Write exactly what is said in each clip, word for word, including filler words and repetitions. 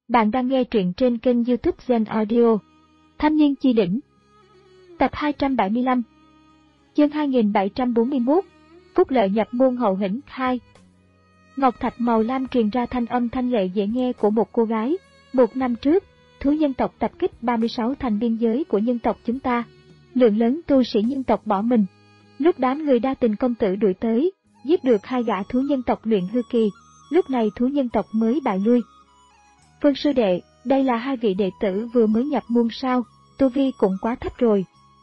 Bạn đang nghe truyện trên kênh YouTube Zen Audio. Thanh niên chi đỉnh. Tập hai trăm bảy mươi lăm. Chương hai nghìn bảy trăm bốn mươi mốt. Phúc lợi nhập môn hậu hĩnh hai. Ngọc thạch màu lam truyền ra thanh âm thanh lệ dễ nghe của một cô gái. Một năm trước, thú nhân tộc tập kích ba mươi sáu thành biên giới của nhân tộc chúng ta. Lượng lớn tu sĩ nhân tộc bỏ mình. Lúc đám người đa tình công tử đuổi tới, giết được hai gã thú nhân tộc luyện hư kỳ. Lúc này thú nhân tộc mới bại lui. Phương sư đệ, đây là hai vị đệ tử vừa mới nhập môn sao, tu vi cũng quá thấp rồi.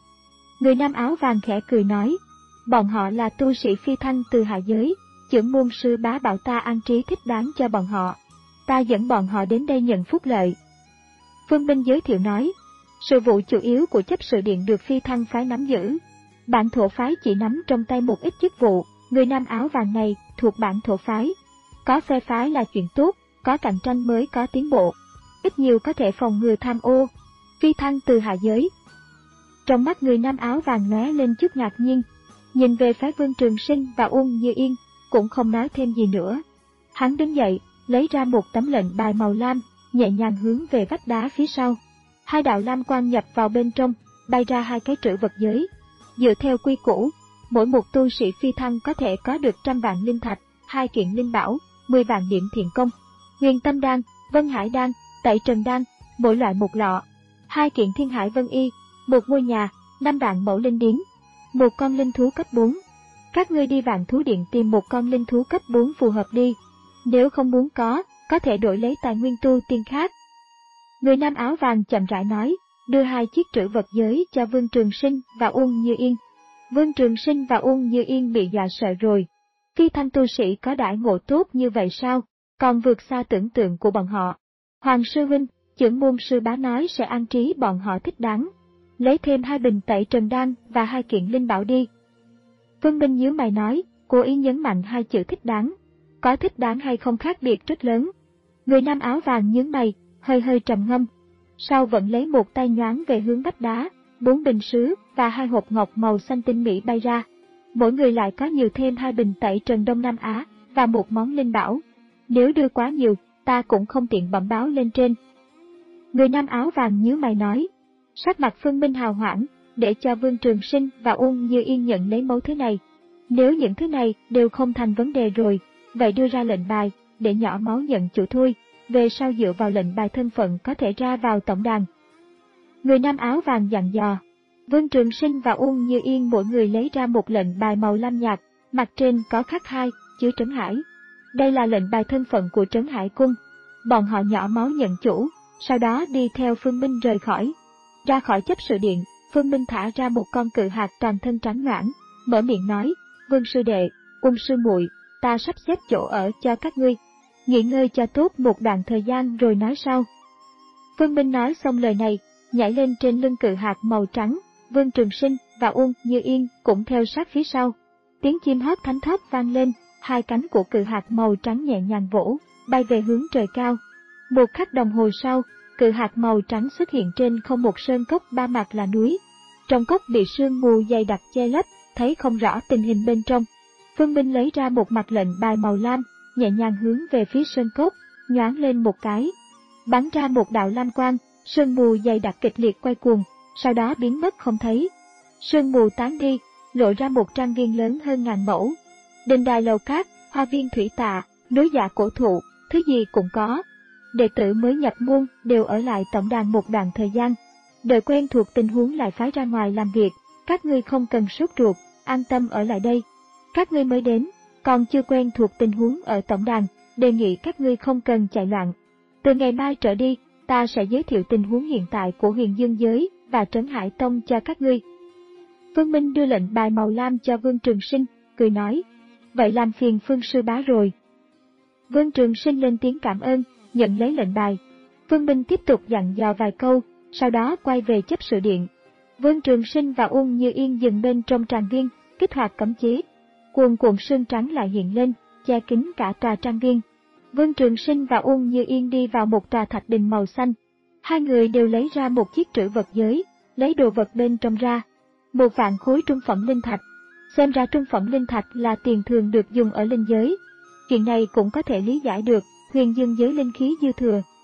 Người nam áo vàng khẽ cười nói, bọn họ là tu sĩ phi thăng từ hạ giới, chưởng môn sư bá bảo ta an trí thích đáng cho bọn họ. Ta dẫn bọn họ đến đây nhận phúc lợi. Phương Minh giới thiệu nói, sự vụ chủ yếu của chấp sự điện được phi thăng phái nắm giữ. Bản thổ phái chỉ nắm trong tay một ít chức vụ, người nam áo vàng này thuộc bản thổ phái. Có phe phái là chuyện tốt, có cạnh tranh mới có tiến bộ, ít nhiều có thể phòng ngừa tham ô. Phi thăng từ hạ giới. Trong mắt người nam áo vàng lóe lên chút ngạc nhiên, nhìn về phái Vương Trường Sinh và Uông Như Yên, cũng không nói thêm gì nữa. Hắn đứng dậy, lấy ra một tấm lệnh bài màu lam, nhẹ nhàng hướng về vách đá phía sau. Hai đạo lam quang nhập vào bên trong, bay ra hai cái trữ vật giới. Dựa theo quy củ, mỗi một tu sĩ phi thăng có thể có được trăm vạn linh thạch, hai kiện linh bảo, mười vạn điểm thiện công. Huyền Tâm Đan, Vân Hải Đan, Tẩy Trần Đan, mỗi loại một lọ, hai kiện Thiên Hải Vân Y, một ngôi nhà, năm vạn mẫu linh điếm, một con linh thú cấp bốn. Các ngươi đi Vạn Thú Điện tìm một con linh thú cấp bốn phù hợp đi. Nếu không muốn có, có thể đổi lấy tài nguyên tu tiên khác. Người nam áo vàng chậm rãi nói, đưa hai chiếc trữ vật giới cho Vương Trường Sinh và Uông Như Yên. Vương Trường Sinh và Uông Như Yên bị dọa sợ rồi. Phi thăng tu sĩ có đãi ngộ tốt như vậy sao? Còn vượt xa tưởng tượng của bọn họ. Hoàng sư huynh, chưởng môn sư bá nói sẽ an trí bọn họ thích đáng. Lấy thêm hai bình Tẩy Trần Đan và hai kiện linh bảo đi. Phương Minh nhíu mày nói, cố ý nhấn mạnh hai chữ thích đáng. Có thích đáng hay không khác biệt rất lớn. Người nam áo vàng nhướng mày, hơi hơi trầm ngâm. Sau vẫn lấy một tay nhoáng về hướng vách đá, bốn bình sứ và hai hộp ngọc màu xanh tinh mỹ bay ra. Mỗi người lại có nhiều thêm hai bình Tẩy Trần Đông Nam Á và một món linh bảo. Nếu đưa quá nhiều, ta cũng không tiện bẩm báo lên trên. Người nam áo vàng nhíu mày nói. Sắc mặt Phương Minh hào hoãn, để cho Vương Trường Sinh và Uông Như Yên nhận lấy mẫu thứ này. Nếu những thứ này đều không thành vấn đề rồi, vậy đưa ra lệnh bài, để nhỏ máu nhận chủ thôi, về sau dựa vào lệnh bài thân phận có thể ra vào tổng đàn. Người nam áo vàng dặn dò. Vương Trường Sinh và Uông Như Yên mỗi người lấy ra một lệnh bài màu lam nhạt, mặt trên có khắc hai chữ Trấn Hải. Đây là lệnh bài thân phận của Trấn Hải Cung. Bọn họ nhỏ máu nhận chủ, sau đó đi theo Phương Minh rời khỏi. Ra khỏi chấp sự điện, Phương Minh thả ra một con cự hạt toàn thân trắng noãn, mở miệng nói, Vương sư đệ, Ung sư muội, ta sắp xếp chỗ ở cho các ngươi. Nghỉ ngơi cho tốt một đoạn thời gian rồi nói sau. Phương Minh nói xong lời này, nhảy lên trên lưng cự hạt màu trắng, Vương Trường Sinh và Uông Như Yên cũng theo sát phía sau. Tiếng chim hót thánh thót vang lên, hai cánh của cự hạt màu trắng nhẹ nhàng vỗ, bay về hướng trời cao. Một khắc đồng hồ sau, cự hạt màu trắng xuất hiện trên không một sơn cốc ba mặt là núi. Trong cốc bị sương mù dày đặc che lấp, thấy không rõ tình hình bên trong. Phương Minh lấy ra một mặt lệnh bài màu lam, nhẹ nhàng hướng về phía sơn cốc, nhoáng lên một cái. Bắn ra một đạo lam quang, sương mù dày đặc kịch liệt quay cuồng, sau đó biến mất không thấy. Sương mù tán đi, lộ ra một trang viên lớn hơn ngàn mẫu. Đình đài lầu cát, hoa viên thủy tạ, núi dạ cổ thụ, thứ gì cũng có. Đệ tử mới nhập môn đều ở lại tổng đàn một đoạn thời gian. Đợi quen thuộc tình huống lại phái ra ngoài làm việc, các ngươi không cần sốt ruột, an tâm ở lại đây. Các ngươi mới đến, còn chưa quen thuộc tình huống ở tổng đàn, đề nghị các ngươi không cần chạy loạn. Từ ngày mai trở đi, ta sẽ giới thiệu tình huống hiện tại của Huyền Dương Giới và Trấn Hải Tông cho các ngươi. Phương Minh đưa lệnh bài màu lam cho Vương Trường Sinh, cười nói, vậy làm phiền Phương sư bá rồi. Vương Trường Sinh lên tiếng cảm ơn, nhận lấy lệnh bài. Phương Minh tiếp tục dặn dò vài câu, sau đó quay về chấp sự điện. Vương Trường Sinh và Uông Như Yên dừng bên trong tràng viên, kích hoạt cấm chế. Cuồn cuộn sương trắng lại hiện lên, che kín cả tòa trang viên. Vương Trường Sinh và Uông Như Yên đi vào một tòa thạch đình màu xanh. Hai người đều lấy ra một chiếc trữ vật giới, lấy đồ vật bên trong ra. Một vạn khối trung phẩm linh thạch. Xem ra trung phẩm linh thạch là tiền thường được dùng ở linh giới. Chuyện này cũng có thể lý giải được, Huyền Dương giới linh khí dư thừa,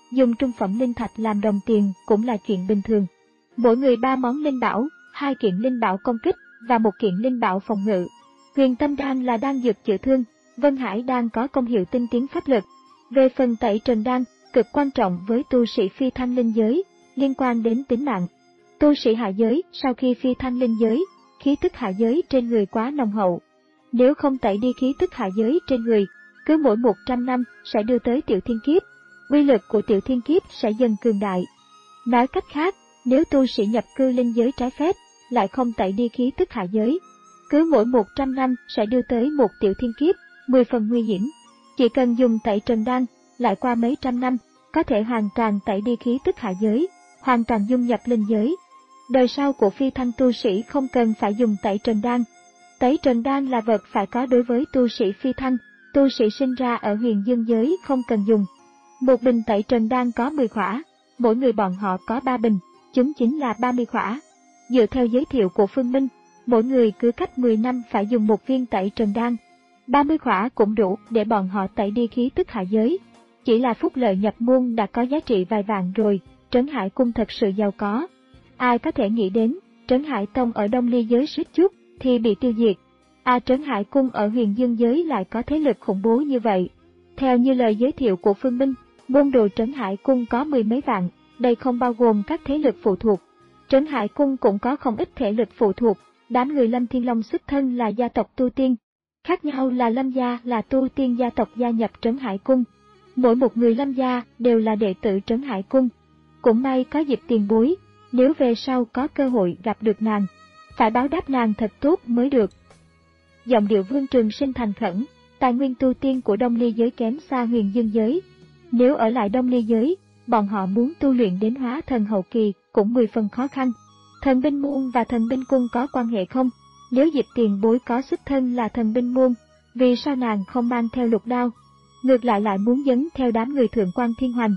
dùng trung phẩm linh thạch làm đồng tiền cũng là chuyện bình thường. Mỗi người ba món linh bảo, hai kiện linh bảo công kích và một kiện linh bảo phòng ngự. Huyền tâm đan là đan dược chữa thương, Vân Hải đan có công hiệu tinh tiến pháp lực. Về phần tẩy trần đan, cực quan trọng với tu sĩ phi thăng linh giới, liên quan đến tính mạng. Tu sĩ hạ giới sau khi phi thăng linh giới, khí tức hạ giới trên người quá nồng hậu. Nếu không tẩy đi khí tức hạ giới trên người, cứ mỗi một trăm năm sẽ đưa tới tiểu thiên kiếp, uy lực của tiểu thiên kiếp sẽ dần cường đại. Nói cách khác, nếu tu sĩ nhập cư linh giới trái phép, lại không tẩy đi khí tức hạ giới, cứ mỗi một trăm năm sẽ đưa tới một tiểu thiên kiếp, mười phần nguy hiểm. Chỉ cần dùng tẩy trần đan, lại qua mấy trăm năm, có thể hoàn toàn tẩy đi khí tức hạ giới, hoàn toàn dung nhập linh giới. Đời sau của phi thăng tu sĩ không cần phải dùng tẩy trần đan. Tẩy trần đan là vật phải có đối với tu sĩ phi thăng, tu sĩ sinh ra ở huyền dương giới không cần dùng. Một bình tẩy trần đan có mười khỏa, mỗi người bọn họ có ba bình, chúng chính là ba mươi khỏa. Dựa theo giới thiệu của Phương Minh, mỗi người cứ cách mười năm phải dùng một viên tẩy trần đan. ba mươi khỏa cũng đủ để bọn họ tẩy đi khí tức hạ giới. Chỉ là phúc lợi nhập môn đã có giá trị vài vạn rồi, Trấn Hải Cung thật sự giàu có. Ai có thể nghĩ đến, Trấn Hải Tông ở Đông Ly giới suýt chút thì bị tiêu diệt. À, Trấn Hải Cung ở huyền dương giới lại có thế lực khủng bố như vậy. Theo như lời giới thiệu của Phương Minh, môn đồ Trấn Hải Cung có mười mấy vạn, đây không bao gồm các thế lực phụ thuộc. Trấn Hải Cung cũng có không ít thế lực phụ thuộc, đám người Lâm Thiên Long xuất thân là gia tộc tu tiên. Khác nhau là Lâm gia là tu tiên gia tộc gia nhập Trấn Hải Cung. Mỗi một người Lâm gia đều là đệ tử Trấn Hải Cung. Cũng may có dịp tiền bối, nếu về sau có cơ hội gặp được nàng, phải báo đáp nàng thật tốt mới được. Giọng điệu Vương Trường Sinh thành khẩn, tài nguyên tu tiên của Đông Ly giới kém xa huyền dương giới. Nếu ở lại Đông Ly giới, bọn họ muốn tu luyện đến hóa thần hậu kỳ cũng mười phần khó khăn. Thần binh môn và thần binh cung có quan hệ không? Nếu Diệp tiền bối có xuất thân là thần binh môn, vì sao nàng không mang theo lục đao? Ngược lại lại muốn dấn theo đám người Thượng Quan Thiên Hoành.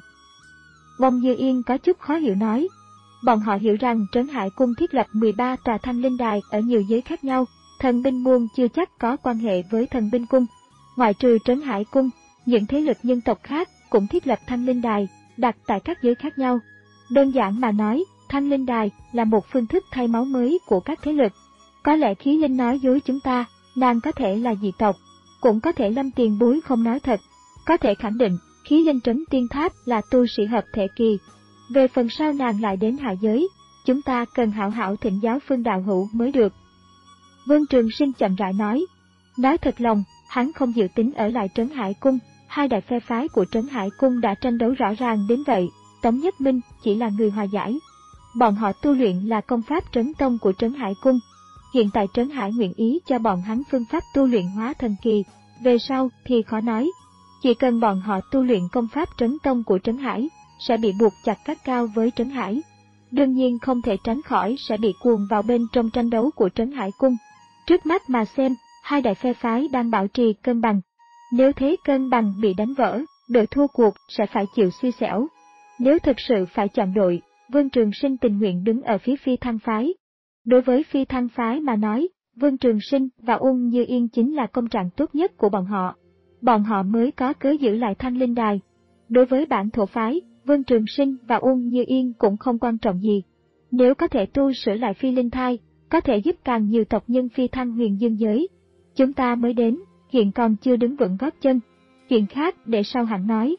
Bông Như Yên có chút khó hiểu nói. Bọn họ hiểu rằng Trấn Hải Cung thiết lập mười ba tòa thanh linh đài ở nhiều giới khác nhau, thần binh môn chưa chắc có quan hệ với thần binh cung. Ngoại trừ Trấn Hải Cung, những thế lực nhân tộc khác cũng thiết lập thanh linh đài, đặt tại các giới khác nhau. Đơn giản mà nói, thanh linh đài là một phương thức thay máu mới của các thế lực. Có lẽ khí linh nói dối chúng ta, nàng có thể là dị tộc, cũng có thể Lâm tiền bối không nói thật. Có thể khẳng định, khí linh trấn tiên tháp là tu sĩ hợp thể kỳ. Về phần sau nàng lại đến hạ giới, chúng ta cần hảo hảo thỉnh giáo Phương đạo hữu mới được. Vương Trường Sinh chậm rãi nói. Nói thật lòng, hắn không dự tính ở lại Trấn Hải Cung, hai đại phe phái của Trấn Hải Cung đã tranh đấu rõ ràng đến vậy, Tống Nhất Minh chỉ là người hòa giải. Bọn họ tu luyện là công pháp trấn tông của Trấn Hải Cung. Hiện tại Trấn Hải nguyện ý cho bọn hắn phương pháp tu luyện hóa thần kỳ, về sau thì khó nói. Chỉ cần bọn họ tu luyện công pháp trấn tông của Trấn Hải, sẽ bị buộc chặt cắt cao với Trấn Hải. Đương nhiên không thể tránh khỏi sẽ bị cuồng vào bên trong tranh đấu của Trấn Hải Cung. Trước mắt mà xem, hai đại phe phái đang bảo trì cân bằng. Nếu thế cân bằng bị đánh vỡ, đội thua cuộc sẽ phải chịu suy xẻo. Nếu thực sự phải chọn đội, Vương Trường Sinh tình nguyện đứng ở phía Phi Thăng phái. Đối với Phi Thăng phái mà nói, Vương Trường Sinh và Ung Như Yên chính là công trạng tốt nhất của bọn họ. Bọn họ mới có cớ giữ lại Thanh Linh Đài. Đối với bản thổ phái, Vương Trường Sinh và Ung Như Yên cũng không quan trọng gì. Nếu có thể tu sửa lại Phi Linh Thai, có thể giúp càng nhiều tộc nhân Phi Thăng huyền dương giới. Chúng ta mới đến, hiện còn chưa đứng vững gót chân. Chuyện khác để sau hẳn nói.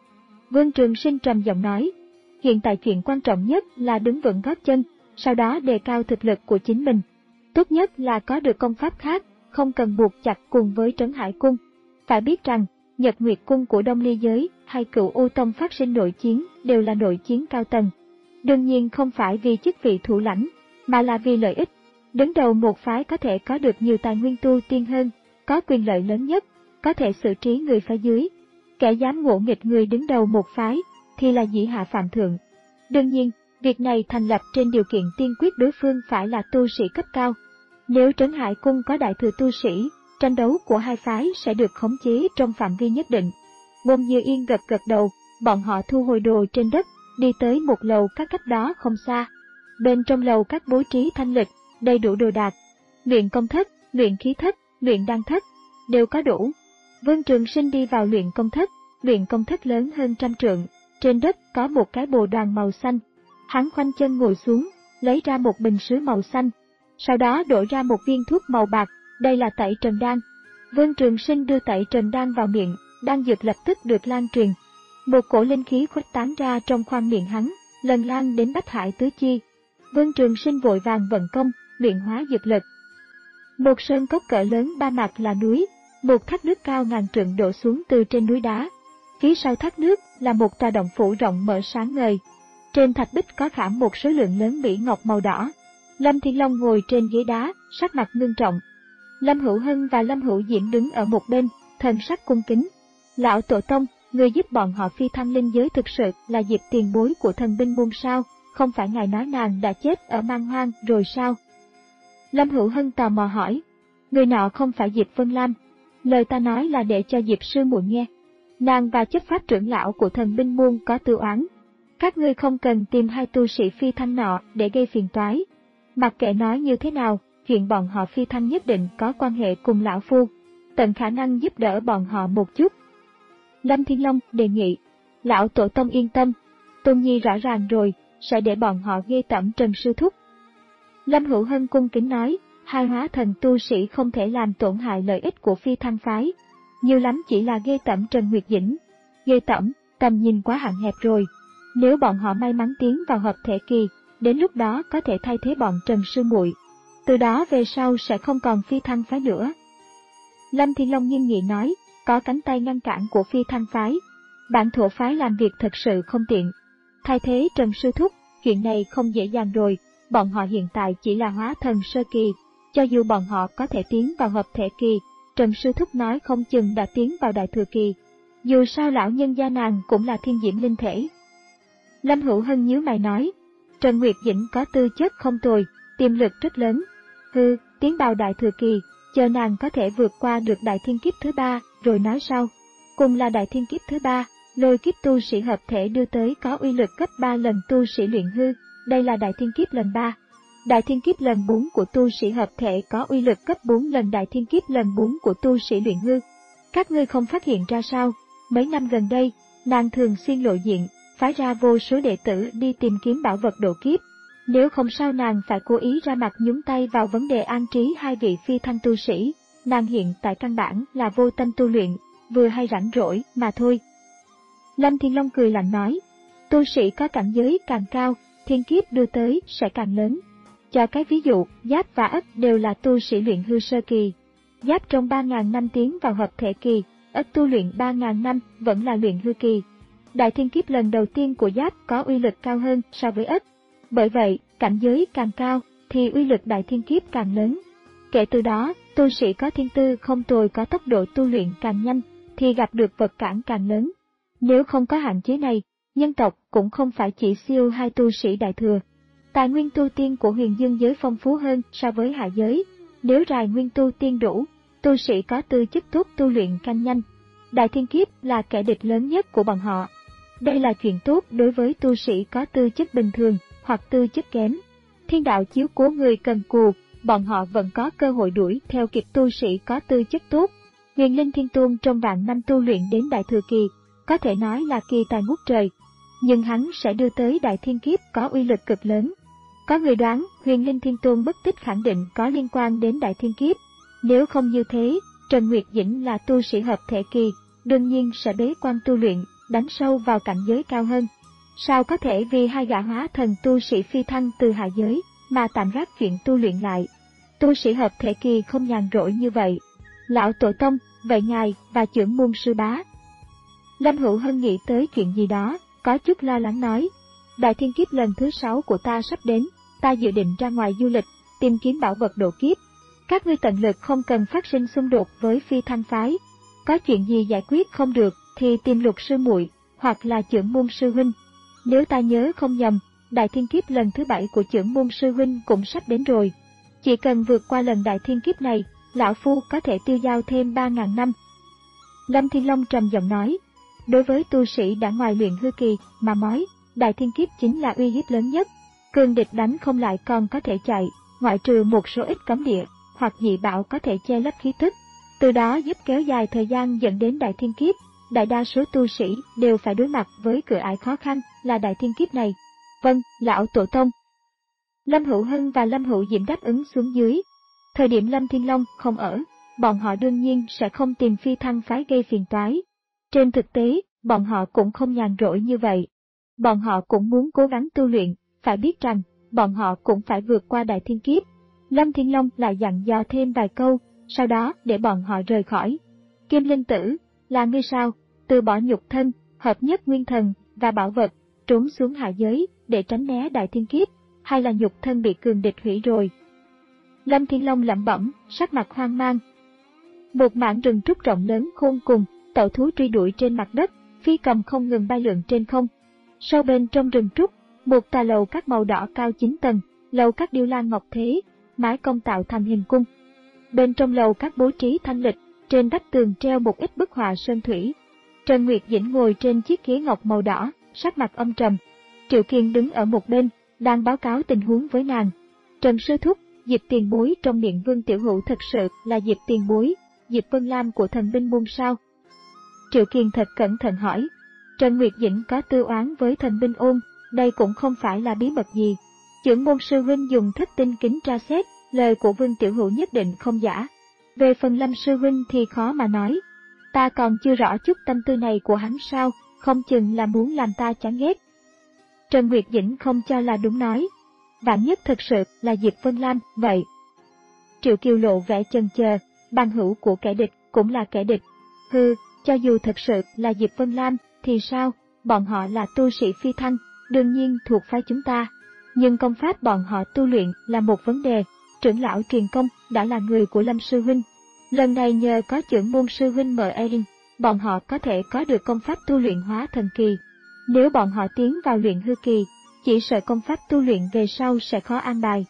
Vương Trường Sinh trầm giọng nói. Hiện tại chuyện quan trọng nhất là đứng vững gót chân, sau đó đề cao thực lực của chính mình. Tốt nhất là có được công pháp khác, không cần buộc chặt cùng với Trấn Hải Cung. Phải biết rằng, Nhật Nguyệt Cung của Đông Ly Giới hay Cửu U Tông phát sinh nội chiến đều là nội chiến cao tầng. Đương nhiên không phải vì chức vị thủ lãnh, mà là vì lợi ích. Đứng đầu một phái có thể có được nhiều tài nguyên tu tiên hơn, có quyền lợi lớn nhất, có thể xử trí người phái dưới. Kẻ dám ngỗ nghịch người đứng đầu một phái, thì là dĩ hạ phạm thượng. Đương nhiên, việc này thành lập trên điều kiện tiên quyết đối phương phải là tu sĩ cấp cao. Nếu Trấn Hải Cung có đại thừa tu sĩ, tranh đấu của hai phái sẽ được khống chế trong phạm vi nhất định. Bông Như Yên gật gật đầu, bọn họ thu hồi đồ trên đất, đi tới một lầu các cách đó không xa. Bên trong lầu các bố trí thanh lịch, đầy đủ đồ đạc. Luyện công thất, luyện khí thất, luyện đan thất, đều có đủ. Vương Trường Sinh đi vào luyện công thất, luyện công thất lớn hơn trăm trượng, trên đất có một cái bồ đoàn màu xanh. Hắn khoanh chân ngồi xuống, lấy ra một bình sứ màu xanh, sau đó đổ ra một viên thuốc màu bạc, đây là tẩy trần đan. Vương Trường Sinh đưa tẩy trần đan vào miệng, đan dược lập tức được lan truyền. Một cổ linh khí khuếch tán ra trong khoang miệng hắn, lần lan đến bách hải tứ chi. Vương Trường Sinh vội vàng vận công, luyện hóa dược lực. Một sơn cốc cỡ lớn ba mặt là núi, một thác nước cao ngàn trượng đổ xuống từ trên núi đá. Phía sau thác nước là một tòa động phủ rộng mở sáng ngời. Trên thạch bích có khảm một số lượng lớn bỉ ngọc màu đỏ. Lâm Thiên Long ngồi trên ghế đá, sắc mặt ngưng trọng. Lâm Hữu Hân và Lâm Hữu Diễm đứng ở một bên, thần sắc cung kính. Lão Tổ Tông, người giúp bọn họ phi thăng linh giới thực sự là Diệp tiền bối của thần binh môn sao? Không phải ngài nói nàng đã chết ở Man Hoang rồi sao? Lâm Hữu Hân tò mò hỏi. Người nọ không phải Diệp Vân Lam. Lời ta nói là để cho Diệp sư muội nghe. Nàng và chấp pháp trưởng lão của thần binh môn có tư oán. Các ngươi không cần tìm hai tu sĩ phi thăng nọ để gây phiền toái. Mặc kệ nói như thế nào, chuyện bọn họ phi thăng nhất định có quan hệ cùng lão phu. Tận khả năng giúp đỡ bọn họ một chút. Lâm Thiên Long đề nghị. Lão Tổ Tông yên tâm. Tôn Nhi rõ ràng rồi, sẽ để bọn họ ghê tởm Trần Sư Thúc. Lâm Hữu Hân cung kính nói, hai hóa thần tu sĩ không thể làm tổn hại lợi ích của phi thăng phái. Nhiều lắm chỉ là ghê tởm Trần Nguyệt Dĩnh. Ghê tởm, tầm nhìn quá hạn hẹp rồi. Nếu bọn họ may mắn tiến vào hợp thể kỳ, đến lúc đó có thể thay thế bọn Trần Sư muội. Từ đó về sau sẽ không còn phi thăng phái nữa. Lâm Thiên Long nghiêm nghị nói, có cánh tay ngăn cản của phi thăng phái. Bản thổ phái làm việc thật sự không tiện. Thay thế Trần Sư Thúc, chuyện này không dễ dàng rồi, bọn họ hiện tại chỉ là hóa thần sơ kỳ. Cho dù bọn họ có thể tiến vào hợp thể kỳ, Trần Sư Thúc nói không chừng đã tiến vào đại thừa kỳ. Dù sao lão nhân gia nàng cũng là thiên diễm linh thể. Lâm Hữu Hân nhíu mày nói, Trần Nguyệt Dĩnh có tư chất không tồi, tiềm lực rất lớn. Hư, tiến vào đại thừa kỳ, chờ nàng có thể vượt qua được đại thiên kiếp thứ ba, rồi nói sau. Cùng là đại thiên kiếp thứ ba, lôi kiếp tu sĩ hợp thể đưa tới có uy lực gấp ba lần tu sĩ luyện hư, đây là đại thiên kiếp lần ba. Đại thiên kiếp lần bốn của tu sĩ hợp thể có uy lực gấp bốn lần đại thiên kiếp lần bốn của tu sĩ luyện hư. Các ngươi không phát hiện ra sao? Mấy năm gần đây, nàng thường xuyên lộ diện, phái ra vô số đệ tử đi tìm kiếm bảo vật độ kiếp. Nếu không sao nàng phải cố ý ra mặt nhúng tay vào vấn đề an trí hai vị phi thăng tu sĩ. Nàng hiện tại căn bản là vô tâm tu luyện, vừa hay rảnh rỗi mà thôi. Lâm Thiên Long cười lạnh nói, tu sĩ có cảnh giới càng cao, thiên kiếp đưa tới sẽ càng lớn. Cho cái ví dụ, Giáp và Ất đều là tu sĩ luyện hư sơ kỳ. Giáp trong ba nghìn năm tiến vào hợp thể kỳ, Ất tu luyện ba nghìn năm vẫn là luyện hư kỳ. Đại thiên kiếp lần đầu tiên của Giáp có uy lực cao hơn so với Ất. Bởi vậy, cảnh giới càng cao thì uy lực đại thiên kiếp càng lớn. Kể từ đó, tu sĩ có thiên tư không tồi có tốc độ tu luyện càng nhanh thì gặp được vật cản càng lớn. Nếu không có hạn chế này, nhân tộc cũng không phải chỉ siêu hai tu sĩ đại thừa. Tài nguyên tu tiên của huyền dương giới phong phú hơn so với hạ giới. Nếu rài nguyên tu tiên đủ, tu sĩ có tư chất tốt tu luyện càng nhanh. Đại thiên kiếp là kẻ địch lớn nhất của bọn họ. Đây là chuyện tốt đối với tu sĩ có tư chất bình thường hoặc tư chất kém. Thiên đạo chiếu cố người cần cù, bọn họ vẫn có cơ hội đuổi theo kịp tu sĩ có tư chất tốt. Huyền Linh Thiên Tôn trong vạn năm tu luyện đến đại thừa kỳ, có thể nói là kỳ tài ngút trời. Nhưng hắn sẽ đưa tới đại thiên kiếp có uy lực cực lớn. Có người đoán Huyền Linh Thiên Tôn bất tích khẳng định có liên quan đến đại thiên kiếp. Nếu không như thế, Trần Nguyệt Dĩnh là tu sĩ hợp thể kỳ, đương nhiên sẽ bế quan tu luyện, đánh sâu vào cảnh giới cao hơn. Sao có thể vì hai gã hóa thần tu sĩ phi thăng từ hạ giới mà tạm gác chuyện tu luyện lại? Tu sĩ hợp thể kỳ không nhàn rỗi như vậy. Lão Tổ Tông, vậy ngài và trưởng môn sư bá? Lâm Hữu Hân nghĩ tới chuyện gì đó, có chút lo lắng nói. Đại thiên kiếp lần thứ sáu của ta sắp đến, ta dự định ra ngoài du lịch, tìm kiếm bảo vật độ kiếp. Các ngươi tận lực không cần phát sinh xung đột với phi thăng phái. Có chuyện gì giải quyết không được thì tìm Lục sư muội hoặc là trưởng môn sư huynh. Nếu ta nhớ không nhầm, đại thiên kiếp lần thứ bảy của trưởng môn sư huynh cũng sắp đến rồi. Chỉ cần vượt qua lần đại thiên kiếp này, lão phu có thể tiêu dao thêm ba ngàn năm. Lâm Thiên Long trầm giọng nói, đối với tu sĩ đã ngoài luyện hư kỳ mà nói, đại thiên kiếp chính là uy hiếp lớn nhất. Cường địch đánh không lại còn có thể chạy, ngoại trừ một số ít cấm địa hoặc dị bảo có thể che lấp khí tức, từ đó giúp kéo dài thời gian dẫn đến đại thiên kiếp. đại đa số tu sĩ đều phải đối mặt với cửa ải khó khăn là đại thiên kiếp này. Vâng, lão tổ tông. Lâm Hữu Hân và Lâm Hữu Diễm đáp ứng xuống dưới. Thời điểm Lâm Thiên Long không ở, bọn họ đương nhiên sẽ không tìm Phi Thăng phái gây phiền toái. Trên thực tế, bọn họ cũng không nhàn rỗi như vậy. Bọn họ cũng muốn cố gắng tu luyện, phải biết rằng, bọn họ cũng phải vượt qua đại thiên kiếp. Lâm Thiên Long lại dặn dò thêm vài câu, sau đó để bọn họ rời khỏi. Kim Linh Tử, là ngươi sao, từ bỏ nhục thân, hợp nhất nguyên thần và bảo vật, trốn xuống hạ giới để tránh né đại thiên kiếp, hay là nhục thân bị cường địch hủy rồi? Lâm Thiên Long lẩm bẩm, sắc mặt hoang mang. Một mảng rừng trúc rộng lớn khôn cùng, tẩu thú truy đuổi trên mặt đất, phi cầm không ngừng bay lượn trên không. Sâu bên trong rừng trúc, một tòa lầu các màu đỏ cao chín tầng, lầu các điêu lan ngọc thế, mái cong tạo thành hình cung. Bên trong lầu các bố trí thanh lịch, trên vách tường treo một ít bức họa sơn thủy. Trần Nguyệt Dĩnh ngồi trên chiếc ghế ngọc màu đỏ, sắc mặt âm trầm. Triệu Kiên đứng ở một bên, đang báo cáo tình huống với nàng. Trần sư thúc, Diệp tiền bối trong miệng Vương Tiểu Hữu thật sự là Diệp tiền bối, Diệp Vân Lam của thần binh môn sao? Triệu Kiên thật cẩn thận hỏi. Trần Nguyệt Dĩnh có tư oán với thần binh ôn, đây cũng không phải là bí mật gì. Chưởng môn sư huynh dùng thất tinh kính tra xét, lời của Vương Tiểu Hữu nhất định không giả. Về phần Lâm sư huynh thì khó mà nói. Ta còn chưa rõ chút tâm tư này của hắn sao, không chừng là muốn làm ta chán ghét. Trần Nguyệt Dĩnh không cho là đúng nói. Vạn nhất thật sự là Diệp Vân Lam, vậy. Triệu Kiều lộ vẻ chần chờ, bằng hữu của kẻ địch cũng là kẻ địch. Hừ, cho dù thật sự là Diệp Vân Lam, thì sao, bọn họ là tu sĩ phi thăng, đương nhiên thuộc phái chúng ta. Nhưng công pháp bọn họ tu luyện là một vấn đề, trưởng lão truyền công đã là người của Lâm sư huynh. Lần này nhờ có trưởng môn sư huynh mở Erin, bọn họ có thể có được công pháp tu luyện hóa thần kỳ. Nếu bọn họ tiến vào luyện hư kỳ, chỉ sợ công pháp tu luyện về sau sẽ khó an bài.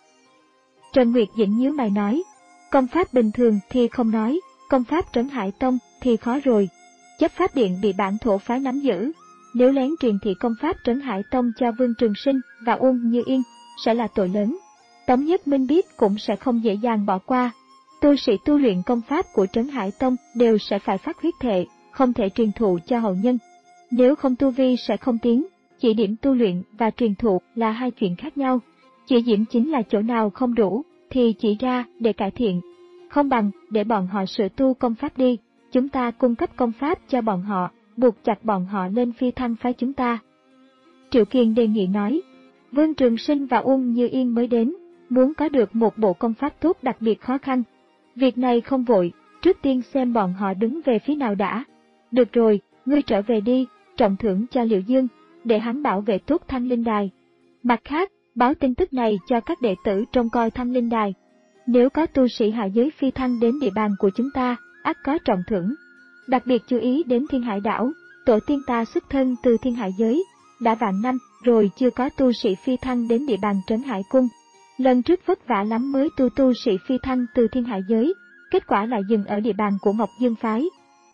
Trần Nguyệt Dĩnh nhíu mày nói, công pháp bình thường thì không nói, công pháp Trấn Hải Tông thì khó rồi. Chấp pháp điện bị bản thổ phái nắm giữ, nếu lén truyền thị công pháp Trấn Hải Tông cho Vương Trường Sinh và Uông Như Yên, sẽ là tội lớn. Tống Nhất Minh biết cũng sẽ không dễ dàng bỏ qua. Tu sĩ tu luyện công pháp của Trấn Hải Tông đều sẽ phải phát huyết thệ, không thể truyền thụ cho hậu nhân. Nếu không tu vi sẽ không tiến, chỉ điểm tu luyện và truyền thụ là hai chuyện khác nhau. Chỉ điểm chính là chỗ nào không đủ, thì chỉ ra để cải thiện. Không bằng để bọn họ sửa tu công pháp đi, chúng ta cung cấp công pháp cho bọn họ, buộc chặt bọn họ lên phi thăng phái chúng ta. Triệu Kiên đề nghị nói, Vương Trường Sinh và Uông Như Yên mới đến, muốn có được một bộ công pháp tốt đặc biệt khó khăn. Việc này không vội, trước tiên xem bọn họ đứng về phía nào đã. Được rồi, ngươi trở về đi, trọng thưởng cho Liệu Dương, để hắn bảo vệ tốt Thanh Linh Đài. Mặt khác, báo tin tức này cho các đệ tử trông coi Thanh Linh Đài. Nếu có tu sĩ hạ giới phi thăng đến địa bàn của chúng ta, ắt có trọng thưởng. Đặc biệt chú ý đến Thiên Hải đảo, tổ tiên ta xuất thân từ Thiên Hải giới, đã vạn năm rồi chưa có tu sĩ phi thăng đến địa bàn Trấn Hải cung. Lần trước vất vả lắm mới tu tu sĩ phi thăng từ Thiên Hải giới, kết quả lại dừng ở địa bàn của Ngọc Dương phái.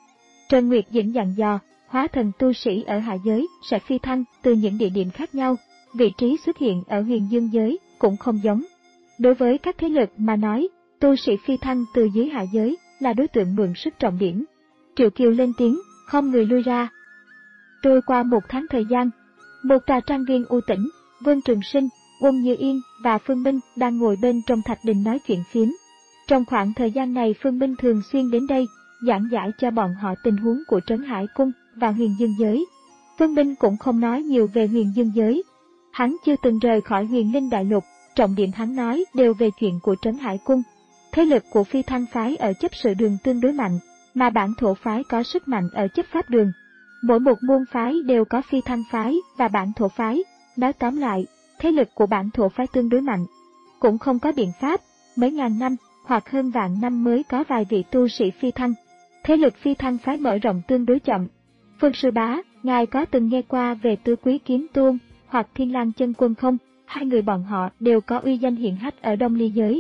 Trần Nguyệt Dĩnh dặn dò, hóa thần tu sĩ ở hạ giới sẽ phi thăng từ những địa điểm khác nhau, vị trí xuất hiện ở Huyền Dương giới cũng không giống. Đối với các thế lực mà nói, tu sĩ phi thăng từ dưới hạ giới là đối tượng mượn sức trọng điểm. Triệu Kiều lên tiếng, không người lui ra. Trôi qua một tháng thời gian, một tòa trang viên u tĩnh, Vương Trường Sinh, Uông Như Yên và Phương Minh đang ngồi bên trong thạch đình nói chuyện phiếm. Trong khoảng thời gian này Phương Minh thường xuyên đến đây, giảng giải cho bọn họ tình huống của Trấn Hải cung và Huyền Dương giới. Phương Minh cũng không nói nhiều về Huyền Dương giới. Hắn chưa từng rời khỏi Huyền Linh Đại Lục, trọng điểm hắn nói đều về chuyện của Trấn Hải cung. Thế lực của Phi Thăng phái ở chấp sự đường tương đối mạnh, mà bản thổ phái có sức mạnh ở chấp pháp đường. Mỗi một môn phái đều có Phi Thăng phái và bản thổ phái, nói tóm lại, thế lực của bản thổ phái tương đối mạnh. Cũng không có biện pháp, mấy ngàn năm hoặc hơn vạn năm mới có vài vị tu sĩ Phi Thăng. Thế lực Phi Thăng phái mở rộng tương đối chậm. Phương Sư Bá, ngài có từng nghe qua về Tứ Quý Kiếm Tôn hoặc Thiên Lang Chân Quân không? Hai người bọn họ đều có uy danh hiển hách ở Đông Ly giới.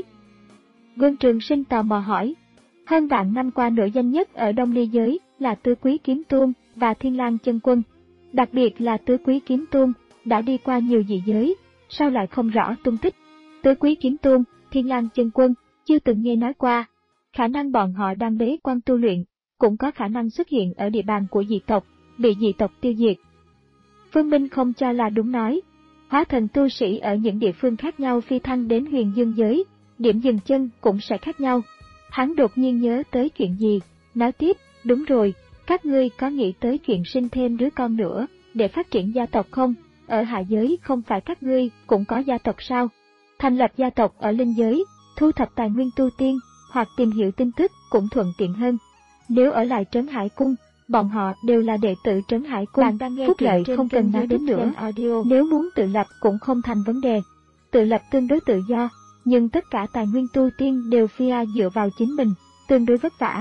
Vương Trường Sinh tò mò hỏi. Hơn vạn năm qua nổi danh nhất ở Đông Ly giới là Tứ Quý Kiếm Tôn và Thiên Lang Chân Quân. Đặc biệt là Tứ Quý Kiếm Tôn đã đi qua nhiều dị giới, sao lại không rõ tung tích? Tứ Quý Kiếm Tôn, Thiên Lang Chân Quân chưa từng nghe nói qua. Khả năng bọn họ đang bế quan tu luyện, cũng có khả năng xuất hiện ở địa bàn của dị tộc, bị dị tộc tiêu diệt. Phương Minh không cho là đúng nói, hóa thần tu sĩ ở những địa phương khác nhau phi thăng đến huyền dương giới, điểm dừng chân cũng sẽ khác nhau. Hắn đột nhiên nhớ tới chuyện gì, nói tiếp, đúng rồi, các ngươi có nghĩ tới chuyện sinh thêm đứa con nữa, để phát triển gia tộc không? Ở hạ giới không phải các ngươi cũng có gia tộc sao? Thành lập gia tộc ở linh giới, thu thập tài nguyên tu tiên, hoặc tìm hiểu tin tức cũng thuận tiện hơn. Nếu ở lại Trấn Hải Cung, bọn họ đều là đệ tử Trấn Hải Cung, bạn đang nghe phúc lợi không cần nói đến nữa. Nếu muốn tự lập cũng không thành vấn đề. Tự lập tương đối tự do, nhưng tất cả tài nguyên tu tiên đều phi dựa vào chính mình, tương đối vất vả.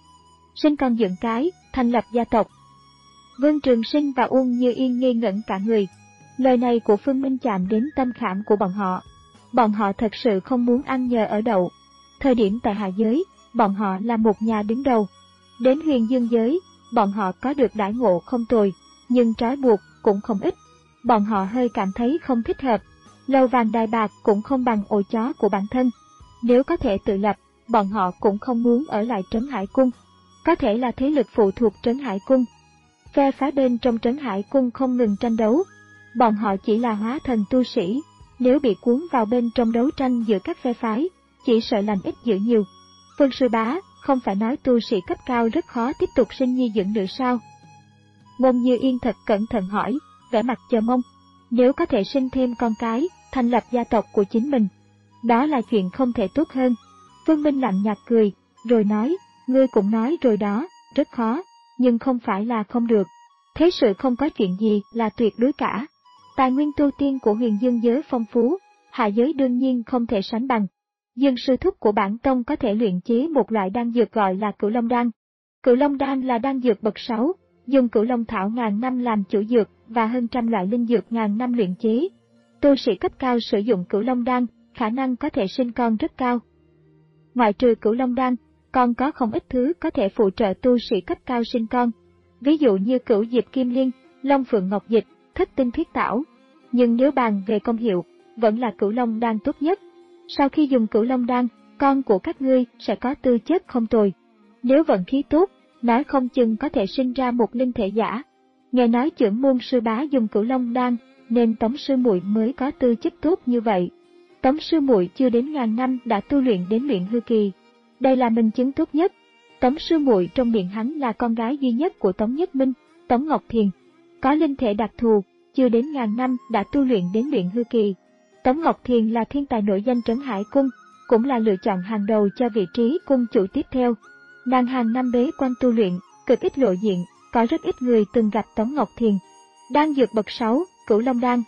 Sinh con dựng cái, thành lập gia tộc. Vương Trường Sinh và Uông Như Yên ngây ngẩn cả người. Lời này của Phương Minh chạm đến tâm khảm của bọn họ. Bọn họ thật sự không muốn ăn nhờ ở đậu. Thời điểm tại hạ giới, bọn họ là một nhà đứng đầu. Đến huyền dương giới, bọn họ có được đãi ngộ không tồi, nhưng trói buộc cũng không ít. Bọn họ hơi cảm thấy không thích hợp. Lầu vàng đài bạc cũng không bằng ổ chó của bản thân. Nếu có thể tự lập, bọn họ cũng không muốn ở lại Trấn Hải Cung. Có thể là thế lực phụ thuộc Trấn Hải Cung. Phe phái bên trong Trấn Hải Cung không ngừng tranh đấu. Bọn họ chỉ là hóa thần tu sĩ, nếu bị cuốn vào bên trong đấu tranh giữa các phe phái, chỉ sợ làm ít giữ nhiều. Phương sư bá, không phải nói tu sĩ cấp cao rất khó tiếp tục sinh nhi dưỡng nữ sao? Ngôn Như Yên thật cẩn thận hỏi, vẻ mặt chờ mong. Nếu có thể sinh thêm con cái, thành lập gia tộc của chính mình, đó là chuyện không thể tốt hơn. Phương Minh lạnh nhạt cười, rồi nói, ngươi cũng nói rồi đó, rất khó, nhưng không phải là không được. Thế sự không có chuyện gì là tuyệt đối cả. Tài nguyên tu tiên của huyền dương giới phong phú, hạ giới đương nhiên không thể sánh bằng. Dương sư thúc của bản tông có thể luyện chế một loại đan dược gọi là Cửu Long đan. Cửu Long đan là đan dược bậc sáu, dùng cửu long thảo ngàn năm làm chủ dược và hơn trăm loại linh dược ngàn năm luyện chế. Tu sĩ cấp cao sử dụng Cửu Long đan, khả năng có thể sinh con rất cao. Ngoại trừ Cửu Long đan, còn có không ít thứ có thể phụ trợ tu sĩ cấp cao sinh con. Ví dụ như Cửu Diệp Kim Liên, Long Phượng Ngọc Dịch, Thất Tinh Thiết Tảo. Nhưng nếu bàn về công hiệu, vẫn là Cửu Long đan tốt nhất. Sau khi dùng Cửu Long đan, con của các ngươi sẽ có tư chất không tồi. Nếu vận khí tốt, nói không chừng có thể sinh ra một linh thể giả. Nghe nói trưởng môn sư bá dùng Cửu Long đan, nên Tống sư muội mới có tư chất tốt như vậy. Tống sư muội chưa đến ngàn năm đã tu luyện đến luyện hư kỳ. Đây là minh chứng tốt nhất. Tống sư muội trong miệng hắn là con gái duy nhất của Tống Nhất Minh, Tống Ngọc Thiền. Có linh thể đặc thù, chưa đến ngàn năm đã tu luyện đến luyện hư kỳ. Tống Ngọc Thiền là thiên tài nổi danh Trấn Hải Cung, cũng là lựa chọn hàng đầu cho vị trí cung chủ tiếp theo. Nàng hàng năm bế quan tu luyện, cực ít lộ diện, có rất ít người từng gặp Tống Ngọc Thiền. Đan dược bậc sáu, Cửu Long đan.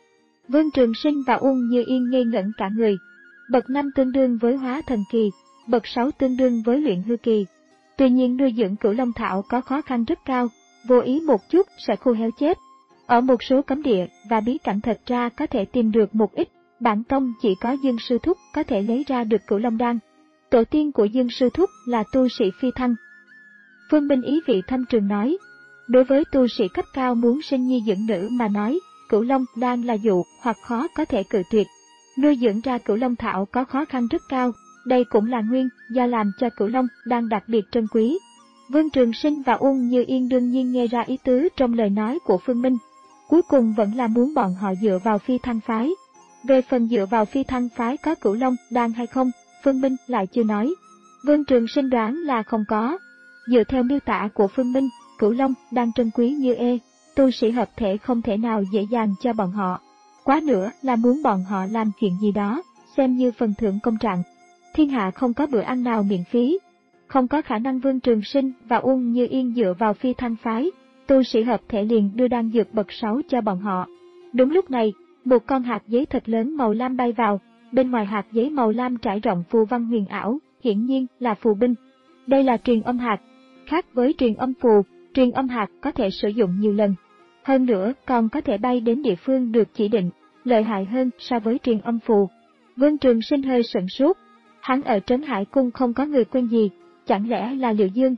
Vương Trường Sinh và Uông Như Yên ngây ngẩn cả người. Bậc năm tương đương với hóa thần kỳ, bậc sáu tương đương với luyện hư kỳ. Tuy nhiên nuôi dưỡng Cửu Long thảo có khó khăn rất cao, vô ý một chút sẽ khô héo chết. Ở một số cấm địa và bí cảnh thật ra có thể tìm được một ít, bản tông chỉ có Dương sư thúc có thể lấy ra được Cửu Long đan. Tổ tiên của Dương sư thúc là tu sĩ phi thăng. Phương Minh ý vị thâm trường nói, đối với tu sĩ cấp cao muốn sinh nhi dưỡng nữ mà nói, Cửu Long đan là dụ hoặc khó có thể cự tuyệt. Nuôi dưỡng ra Cửu Long thảo có khó khăn rất cao, đây cũng là nguyên do làm cho Cửu Long đan đặc biệt trân quý. Vương Trường Sinh và Uông Như Yên đương nhiên nghe ra ý tứ trong lời nói của Phương Minh. Cuối cùng vẫn là muốn bọn họ dựa vào phi thăng phái. Về phần dựa vào phi thăng phái có Cửu Long đan hay không, Phương Minh lại chưa nói. Vương Trường Sinh đoán là không có. Dựa theo miêu tả của Phương Minh, Cửu Long đang trân quý như ê, tu sĩ hợp thể không thể nào dễ dàng cho bọn họ. Quá nữa là muốn bọn họ làm chuyện gì đó, xem như phần thưởng công trạng. Thiên hạ không có bữa ăn nào miễn phí. Không có khả năng Vương Trường Sinh và Uông Như Yên dựa vào phi thăng phái, tu sĩ hợp thể liền đưa đan dược bậc sáu cho bọn họ. Đúng lúc này, một con hạt giấy thật lớn màu lam bay vào, bên ngoài hạt giấy màu lam trải rộng phù văn huyền ảo, hiển nhiên là phù binh. Đây là truyền âm hạt. Khác với truyền âm phù, truyền âm hạt có thể sử dụng nhiều lần. Hơn nữa còn có thể bay đến địa phương được chỉ định, lợi hại hơn so với truyền âm phù. Vương Trường Sinh hơi sửng sốt. Hắn ở Trấn Hải Cung không có người quen gì, chẳng lẽ là Liệu Dương?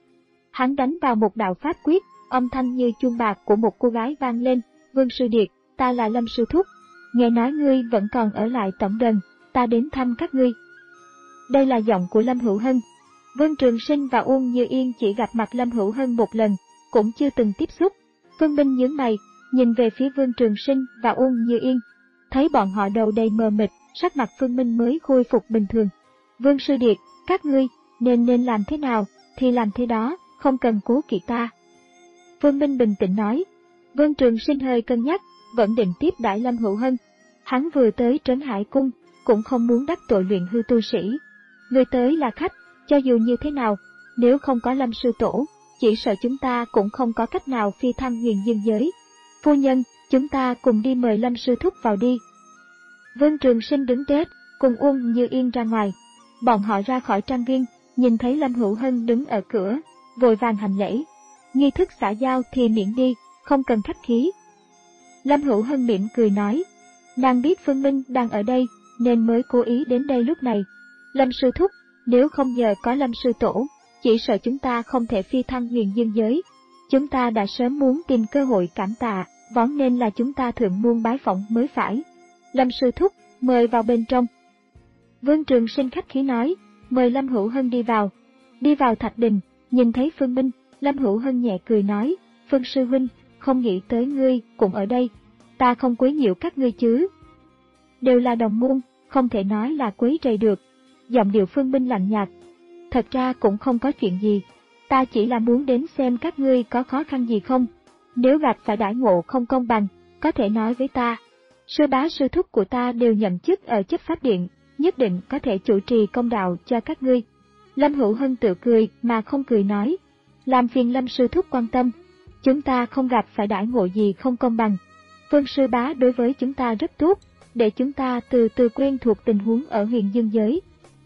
Hắn đánh vào một đạo pháp quyết, âm thanh như chuông bạc của một cô gái vang lên, Vương Sư Điệt, ta là Lâm Sư Thúc. Nghe nói ngươi vẫn còn ở lại tổng đần, ta đến thăm các ngươi. Đây là giọng của Lâm Hữu Hân. Vương Trường Sinh và Uông Như Yên chỉ gặp mặt Lâm Hữu Hân một lần, cũng chưa từng tiếp xúc. Phương Minh nhướng mày, nhìn về phía Vương Trường Sinh và Uông Như Yên. Thấy bọn họ đầu đầy mờ mịt, sắc mặt Phương Minh mới khôi phục bình thường. Vương Sư Điệt, các ngươi, nên nên làm thế nào, thì làm thế đó, không cần cố kỵ ta. Phương Minh bình tĩnh nói. Vương Trường Sinh hơi cân nhắc, vẫn định tiếp đãi Lâm Hữu Hân. Hắn vừa tới Trấn Hải Cung, cũng không muốn đắc tội luyện hư tu sĩ. Người tới là khách, cho dù như thế nào, nếu không có Lâm Sư Tổ, chỉ sợ chúng ta cũng không có cách nào phi thăng huyền dương giới. Phu nhân, chúng ta cùng đi mời Lâm Sư Thúc vào đi. Vương Trường Sinh đứng chết, cùng Uông Như Yên ra ngoài. Bọn họ ra khỏi trang viên, nhìn thấy Lâm Hữu Hân đứng ở cửa, vội vàng hành lễ. Nghi thức xã giao thì miễn đi, không cần khách khí. Lâm Hữu Hân mỉm cười nói. Nàng biết Phương Minh đang ở đây, nên mới cố ý đến đây lúc này. Lâm Sư Thúc, nếu không nhờ có Lâm Sư Tổ, chỉ sợ chúng ta không thể phi thăng huyền dương giới. Chúng ta đã sớm muốn tìm cơ hội cảm tạ, vốn nên là chúng ta thượng muôn bái phỏng mới phải. Lâm Sư Thúc, mời vào bên trong. Vương Trường Sinh khách khí nói, mời Lâm Hữu Hân đi vào. Đi vào thạch đình, nhìn thấy Phương Minh, Lâm Hữu Hân nhẹ cười nói, Phương Sư Huynh, không nghĩ tới ngươi cũng ở đây. Ta không quấy nhiễu các ngươi chứ. Đều là đồng môn, không thể nói là quấy rầy được. Giọng điệu Phương Minh lạnh nhạt. Thật ra cũng không có chuyện gì. Ta chỉ là muốn đến xem các ngươi có khó khăn gì không. Nếu gặp phải đãi ngộ không công bằng, có thể nói với ta. Sư bá sư thúc của ta đều nhậm chức ở chấp pháp điện, nhất định có thể chủ trì công đạo cho các ngươi. Lâm Hữu Hân tự cười mà không cười nói. Làm phiền Lâm sư thúc quan tâm. Chúng ta không gặp phải đãi ngộ gì không công bằng. Vương sư bá đối với chúng ta rất tốt, để chúng ta từ từ quen thuộc tình huống ở huyền dương giới.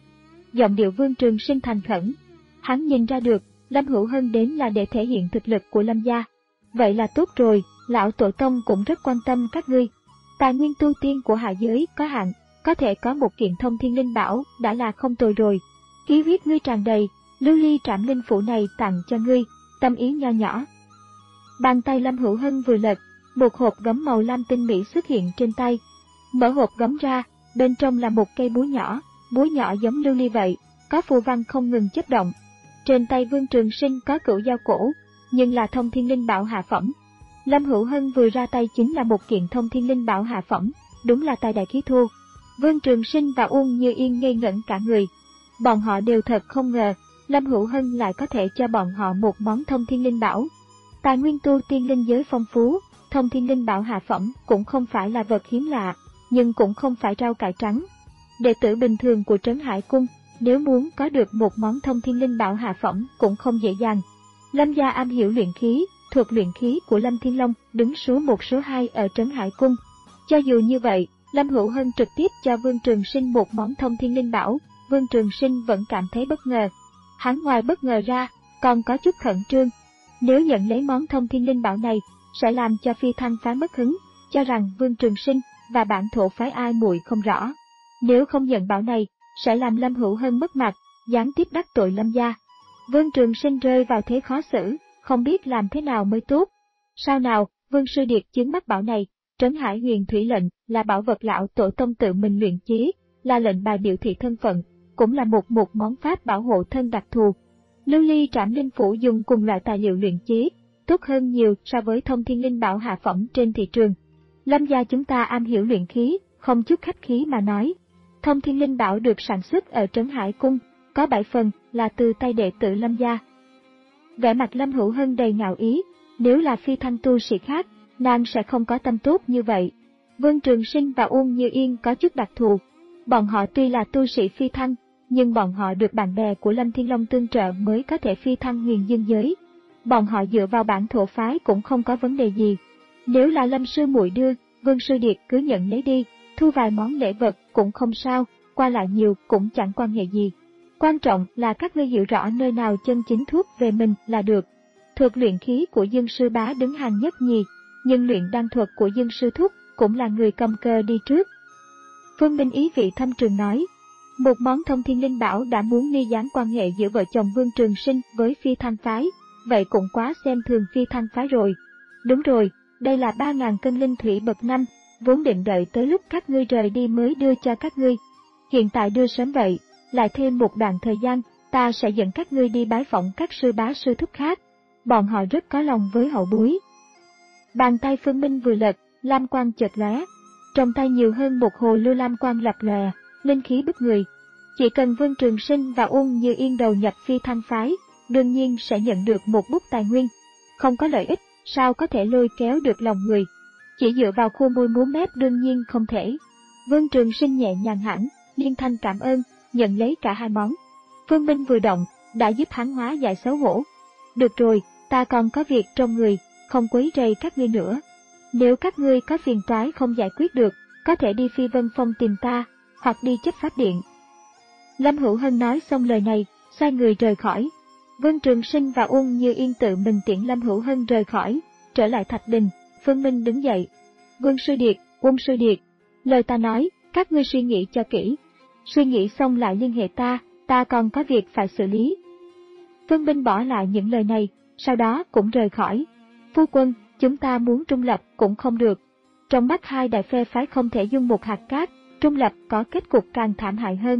Giọng điệu Vương Trường Sinh thành khẩn. Hắn nhìn ra được, Lâm Hữu Hân đến là để thể hiện thực lực của Lâm gia. Vậy là tốt rồi, lão tổ tông cũng rất quan tâm các ngươi. Tài nguyên tu tiên của hạ giới có hạn, có thể có một kiện thông thiên linh bảo đã là không tồi rồi. Khí huyết ngươi tràn đầy, lưu ly trảm linh phủ này tặng cho ngươi, tâm ý nho nhỏ. Bàn tay Lâm Hữu Hân vừa lật, một hộp gấm màu lam tinh mỹ xuất hiện trên tay. Mở hộp gấm ra, bên trong là một cây búa nhỏ, búa nhỏ giống lưu ly vậy, có phù văn không ngừng chớp động. Trên tay Vương Trường Sinh có cửu dao cổ, nhưng là thông thiên linh bảo hạ phẩm. Lâm Hữu Hân vừa ra tay chính là một kiện thông thiên linh bảo hạ phẩm, đúng là tài đại khí thô. Vương Trường Sinh và Uông Như Yên ngây ngẩn cả người. Bọn họ đều thật không ngờ, Lâm Hữu Hân lại có thể cho bọn họ một món thông thiên linh bảo. Tài nguyên tu tiên linh giới phong phú, thông thiên linh bảo hạ phẩm cũng không phải là vật hiếm lạ, nhưng cũng không phải rau cải trắng. Đệ tử bình thường của Trấn Hải Cung, nếu muốn có được một món thông thiên linh bảo hạ phẩm cũng không dễ dàng. Lâm gia am hiểu luyện khí, thuộc luyện khí của Lâm Thiên Long đứng số một số hai ở Trấn Hải Cung. Cho dù như vậy, Lâm Hữu Hân trực tiếp cho Vương Trường Sinh một món thông thiên linh bảo, Vương Trường Sinh vẫn cảm thấy bất ngờ. Hắn ngoài bất ngờ ra, còn có chút khẩn trương. Nếu nhận lấy món thông thiên linh bảo này, sẽ làm cho phi thăng phái mất hứng, cho rằng Vương Trường Sinh và bản thổ phái ai muội không rõ. Nếu không nhận bảo này, sẽ làm Lâm Hữu Hân mất mặt, gián tiếp đắc tội Lâm gia. Vương Trường Sinh rơi vào thế khó xử, không biết làm thế nào mới tốt. Sao nào, Vương Sư Điệt chứng mắt bảo này, Trấn Hải Huyền Thủy lệnh là bảo vật lão tổ tông tự mình luyện chế, là lệnh bài biểu thị thân phận, cũng là một một món pháp bảo hộ thân đặc thù. Lưu ly trảm linh phủ dùng cùng loại tài liệu luyện chế, tốt hơn nhiều so với thông thiên linh bảo hạ phẩm trên thị trường. Lâm gia chúng ta am hiểu luyện khí, không chút khách khí mà nói. Thông thiên linh bảo được sản xuất ở Trấn Hải Cung, có bảy phần là từ tay đệ tử Lâm gia. Vẻ mặt Lâm Hữu Hân đầy ngạo ý, nếu là phi thăng tu sĩ khác, nàng sẽ không có tâm tốt như vậy. Vương Trường Sinh và Uông Như Yên có chút đặc thù. Bọn họ tuy là tu sĩ phi thăng, nhưng bọn họ được bạn bè của Lâm Thiên Long tương trợ mới có thể phi thăng huyền dương giới. Bọn họ dựa vào bản thổ phái cũng không có vấn đề gì. Nếu là Lâm sư muội đưa, Vương Sư Điệt cứ nhận lấy đi, thu vài món lễ vật cũng không sao, qua lại nhiều cũng chẳng quan hệ gì. Quan trọng là các ngươi hiểu rõ nơi nào chân chính thuốc về mình là được. Thuật luyện khí của Dương sư bá đứng hàng nhất nhì, nhưng luyện đan thuật của Dương sư thúc cũng là người cầm cờ đi trước. Phương Minh ý vị thâm trường nói, một món thông thiên linh bảo đã muốn ly gián quan hệ giữa vợ chồng Vương Trường Sinh với phi thăng phái, vậy cũng quá xem thường phi thăng phái rồi. Đúng rồi, đây là ba ngàn cân linh thủy bậc năm, vốn định đợi tới lúc các ngươi rời đi mới đưa cho các ngươi. Hiện tại đưa sớm vậy, lại thêm một đoạn thời gian, ta sẽ dẫn các ngươi đi bái phỏng các sư bá sư thúc khác. Bọn họ rất có lòng với hậu bối. Bàn tay Phương Minh vừa lật, lam quang chợt lóe, trong tay nhiều hơn một hồ lô lam quang lập lòe, linh khí bức người. Chỉ cần Vương Trường Sinh và Uông Như Yên đầu nhập Phi Thăng phái, đương nhiên sẽ nhận được một bút tài nguyên. Không có lợi ích, sao có thể lôi kéo được lòng người? Chỉ dựa vào khua môi múa mép đương nhiên không thể. Vương Trường Sinh nhẹ nhàng hẳn, liên thanh cảm ơn, nhận lấy cả hai món. Phương Minh vừa động, đã giúp hắn hóa giải xấu hổ. Được rồi, ta còn có việc trong người, không quấy rầy các ngươi nữa. Nếu các ngươi có phiền toái không giải quyết được, có thể đi Phi Vân Phong tìm ta, hoặc đi chấp pháp điện. Lâm Hữu Hân nói xong lời này, xoay người rời khỏi. Vương Trường Sinh và Uông Như Yên tự mình tiễn Lâm Hữu Hân rời khỏi, trở lại Thạch Đình. Phương Minh đứng dậy. Vương Sư Điệt, Uông Sư Điệt, lời ta nói, các ngươi suy nghĩ cho kỹ. Suy nghĩ xong lại liên hệ ta, ta còn có việc phải xử lý. Phương Minh bỏ lại những lời này, sau đó cũng rời khỏi. Phu quân, chúng ta muốn trung lập cũng không được. Trong mắt hai đại phe phái không thể dung một hạt cát, trung lập có kết cục càng thảm hại hơn.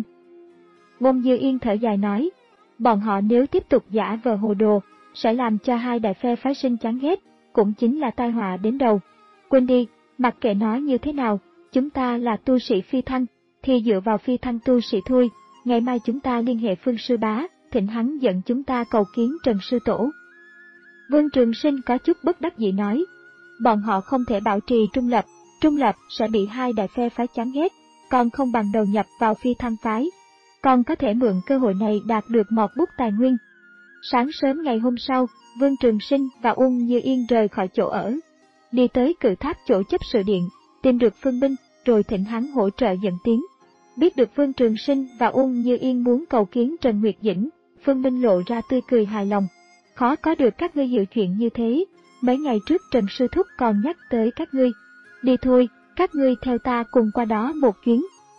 Uông Như Yên thở dài nói, bọn họ nếu tiếp tục giả vờ hồ đồ, sẽ làm cho hai đại phe phái sinh chán ghét, cũng chính là tai họa đến đầu. Quên đi, mặc kệ nói như thế nào, chúng ta là tu sĩ Phi Thăng, thì dựa vào Phi Thăng tu sĩ thôi. Ngày mai chúng ta liên hệ Phương Sư Bá, thỉnh hắn dẫn chúng ta cầu kiến Trần Sư Tổ. Vương Trường Sinh có chút bất đắc dĩ nói, bọn họ không thể bảo trì trung lập, trung lập sẽ bị hai đại phe phái chán ghét, còn không bằng đầu nhập vào Phi Thăng phái, còn có thể mượn cơ hội này đạt được một bút tài nguyên. Sáng sớm ngày hôm sau, Vương Trường Sinh và Uông Như Yên rời khỏi chỗ ở, đi tới cự tháp chỗ chấp sự điện, tìm được Phương Minh, rồi thỉnh hắn hỗ trợ dẫn tiến. Biết được Vương Trường Sinh và Uông Như Yên muốn cầu kiến Trần Nguyệt Dĩnh, Phương Minh lộ ra tươi cười hài lòng. Khó có được các ngươi hiểu chuyện như thế, mấy ngày trước Trần Sư Thúc còn nhắc tới các ngươi. Đi thôi, các ngươi theo ta cùng qua đó một chuyến.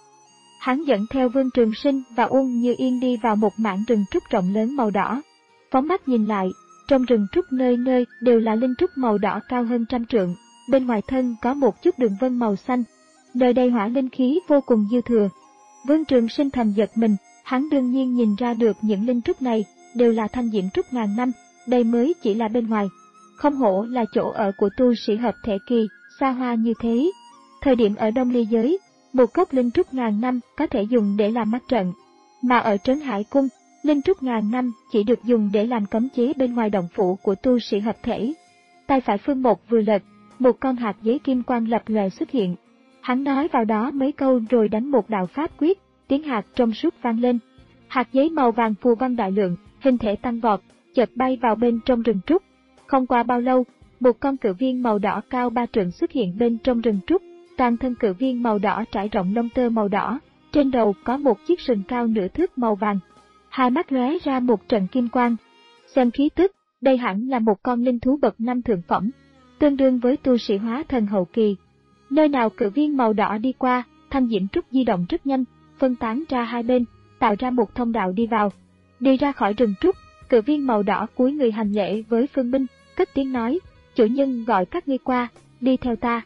Hắn dẫn theo Vương Trường Sinh và Uông Như Yên đi vào một mảng rừng trúc rộng lớn màu đỏ. Phóng mắt nhìn lại, trong rừng trúc nơi nơi đều là linh trúc màu đỏ cao hơn trăm trượng, bên ngoài thân có một chút đường vân màu xanh. Nơi đây hỏa linh khí vô cùng dư thừa. Vương Trường Sinh thầm giật mình, hắn đương nhiên nhìn ra được những linh trúc này đều là thanh diễm trúc ngàn năm, đây mới chỉ là bên ngoài. Không hổ là chỗ ở của tu sĩ hợp thể kỳ, xa hoa như thế. Thời điểm ở Đông Ly giới, một gốc linh trúc ngàn năm có thể dùng để làm mắt trận, mà ở Trấn Hải Cung, linh trúc ngàn năm chỉ được dùng để làm cấm chế bên ngoài động phủ của tu sĩ hợp thể. Tay phải Phương Một vừa lật, một con hạt giấy kim quang lập lòe xuất hiện. Hắn nói vào đó mấy câu rồi đánh một đạo pháp quyết, tiếng hạt trong suốt vang lên. Hạt giấy màu vàng phù văn đại lượng, hình thể tăng vọt, chợt bay vào bên trong rừng trúc. Không qua bao lâu, một con cự viên màu đỏ cao ba trượng xuất hiện bên trong rừng trúc, toàn thân cự viên màu đỏ trải rộng lông tơ màu đỏ, trên đầu có một chiếc sừng cao nửa thước màu vàng. Hai mắt lóe ra một trận kim quang. Xem khí tức, đây hẳn là một con linh thú bậc năm thượng phẩm, tương đương với tu sĩ hóa thần hậu kỳ. Nơi nào cự viên màu đỏ đi qua, thanh diễm trúc di động rất nhanh, phân tán ra hai bên, tạo ra một thông đạo đi vào. Đi ra khỏi rừng trúc, cự viên màu đỏ cúi người hành lễ với Phương Minh, cất tiếng nói, chủ nhân gọi các ngươi qua, đi theo ta.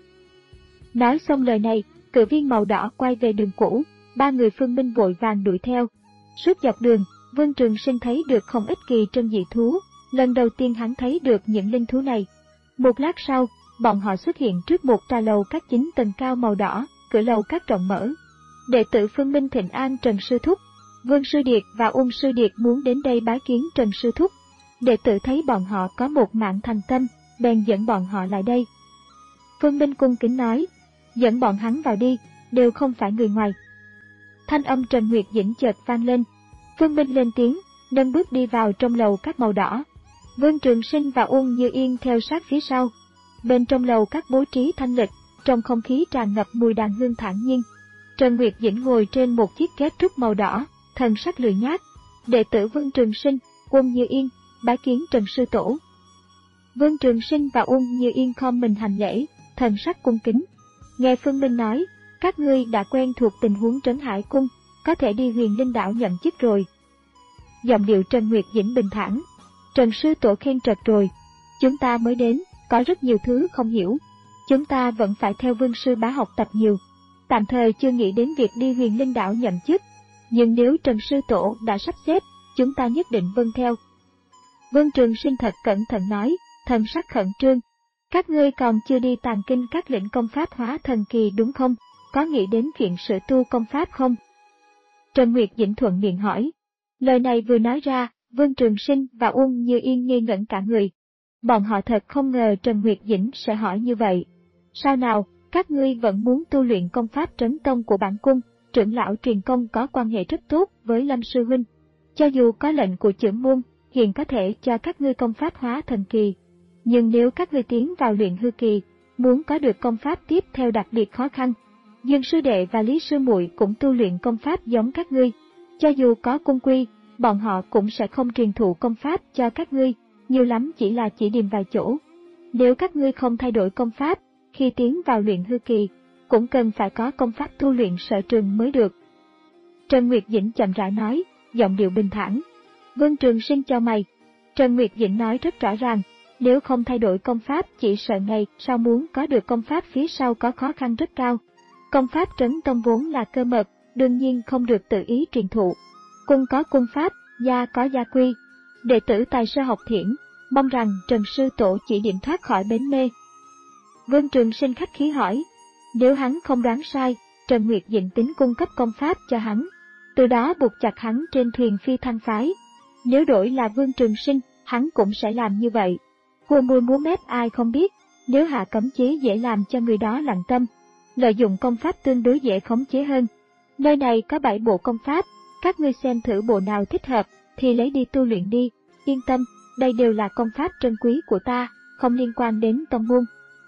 Nói xong lời này, cự viên màu đỏ quay về đường cũ, ba người Phương Minh vội vàng đuổi theo. Suốt dọc đường, Vương Trường Sinh thấy được không ít kỳ trân dị thú, lần đầu tiên hắn thấy được những linh thú này. Một lát sau, bọn họ xuất hiện trước một tòa lầu các chín tầng cao màu đỏ, cửa lầu các rộng mở. Đệ tử Phương Minh thịnh an Trần Sư Thúc, Vương Sư Điệt và Uông Sư Điệt muốn đến đây bái kiến Trần Sư Thúc. Đệ tử thấy bọn họ có một mạng thành tâm, bèn dẫn bọn họ lại đây. Phương Minh cung kính nói, dẫn bọn hắn vào đi, đều không phải người ngoài. Thanh âm Trần Nguyệt Dĩnh chợt vang lên. Phương Minh lên tiếng, nâng bước đi vào trong lầu các màu đỏ. Vương Trường Sinh và Uông Như Yên theo sát phía sau. Bên trong lầu các bố trí thanh lịch, trong không khí tràn ngập mùi đàn hương thản nhiên. Trần Nguyệt Dĩnh ngồi trên một chiếc ghế trúc màu đỏ, thần sắc lười nhác. Đệ tử Vương Trường Sinh, Uông Như Yên, bái kiến Trần Sư Tổ. Vương Trường Sinh và Uông Như Yên khom mình hành lễ, thần sắc cung kính. Nghe Phương Minh nói, các ngươi đã quen thuộc tình huống Trấn Hải Cung, có thể đi Huyền Linh Đảo nhậm chức rồi. Giọng điệu Trần Nguyệt Dĩnh bình thản. Trần Sư Tổ khen trật rồi. Chúng ta mới đến, có rất nhiều thứ không hiểu. Chúng ta vẫn phải theo Vương Sư Bá học tập nhiều. Tạm thời chưa nghĩ đến việc đi Huyền Linh Đảo nhậm chức. Nhưng nếu Trần Sư Tổ đã sắp xếp, chúng ta nhất định vâng theo. Vương Trường Sinh thật cẩn thận nói, thần sắc khẩn trương. Các ngươi còn chưa đi tàng kinh các lĩnh công pháp hóa thần kỳ đúng không? Có nghĩ đến chuyện sửa tu công pháp không? Trần Nguyệt Dĩnh thuận miệng hỏi. Lời này vừa nói ra, Vương Trường Sinh và Uông Như Yên ngây ngẩn cả người. Bọn họ thật không ngờ Trần Nguyệt Dĩnh sẽ hỏi như vậy. Sao nào, các ngươi vẫn muốn tu luyện công pháp trấn tông của bản cung, trưởng lão truyền công có quan hệ rất tốt với Lâm Sư Huynh. Cho dù có lệnh của trưởng môn, hiện có thể cho các ngươi công pháp hóa thần kỳ. Nhưng nếu các ngươi tiến vào luyện hư kỳ, muốn có được công pháp tiếp theo đặc biệt khó khăn. Dương sư đệ và Lý sư muội cũng tu luyện công pháp giống các ngươi. Cho dù có cung quy, bọn họ cũng sẽ không truyền thụ công pháp cho các ngươi, nhiều lắm chỉ là chỉ điểm vài chỗ. Nếu các ngươi không thay đổi công pháp, khi tiến vào luyện hư kỳ, cũng cần phải có công pháp tu luyện sở trường mới được. Trần Nguyệt Dĩnh chậm rãi nói, giọng điệu bình thản. Vương Trường Sinh chau mày. Trần Nguyệt Dĩnh nói rất rõ ràng, nếu không thay đổi công pháp chỉ sợ ngày sau muốn có được công pháp phía sau có khó khăn rất cao. Công pháp trấn tông vốn là cơ mật, đương nhiên không được tự ý truyền thụ. Cung có cung pháp, gia có gia quy. Đệ tử tài sơ học thiển, mong rằng Trần sư tổ chỉ điểm thoát khỏi bến mê. Vương Trường Sinh khách khí hỏi, nếu hắn không đoán sai, Trần Nguyệt Dĩnh tính cung cấp công pháp cho hắn, từ đó buộc chặt hắn trên thuyền phi thăng phái. Nếu đổi là Vương Trường Sinh, hắn cũng sẽ làm như vậy. Hùa mùi múa mép ai không biết, nếu hạ cấm chế dễ làm cho người đó lặng tâm, lợi dụng công pháp tương đối dễ khống chế hơn. Nơi này có bảy bộ công pháp, các ngươi xem thử bộ nào thích hợp, thì lấy đi tu luyện đi, yên tâm, đây đều là công pháp trân quý của ta, không liên quan đến tông môn.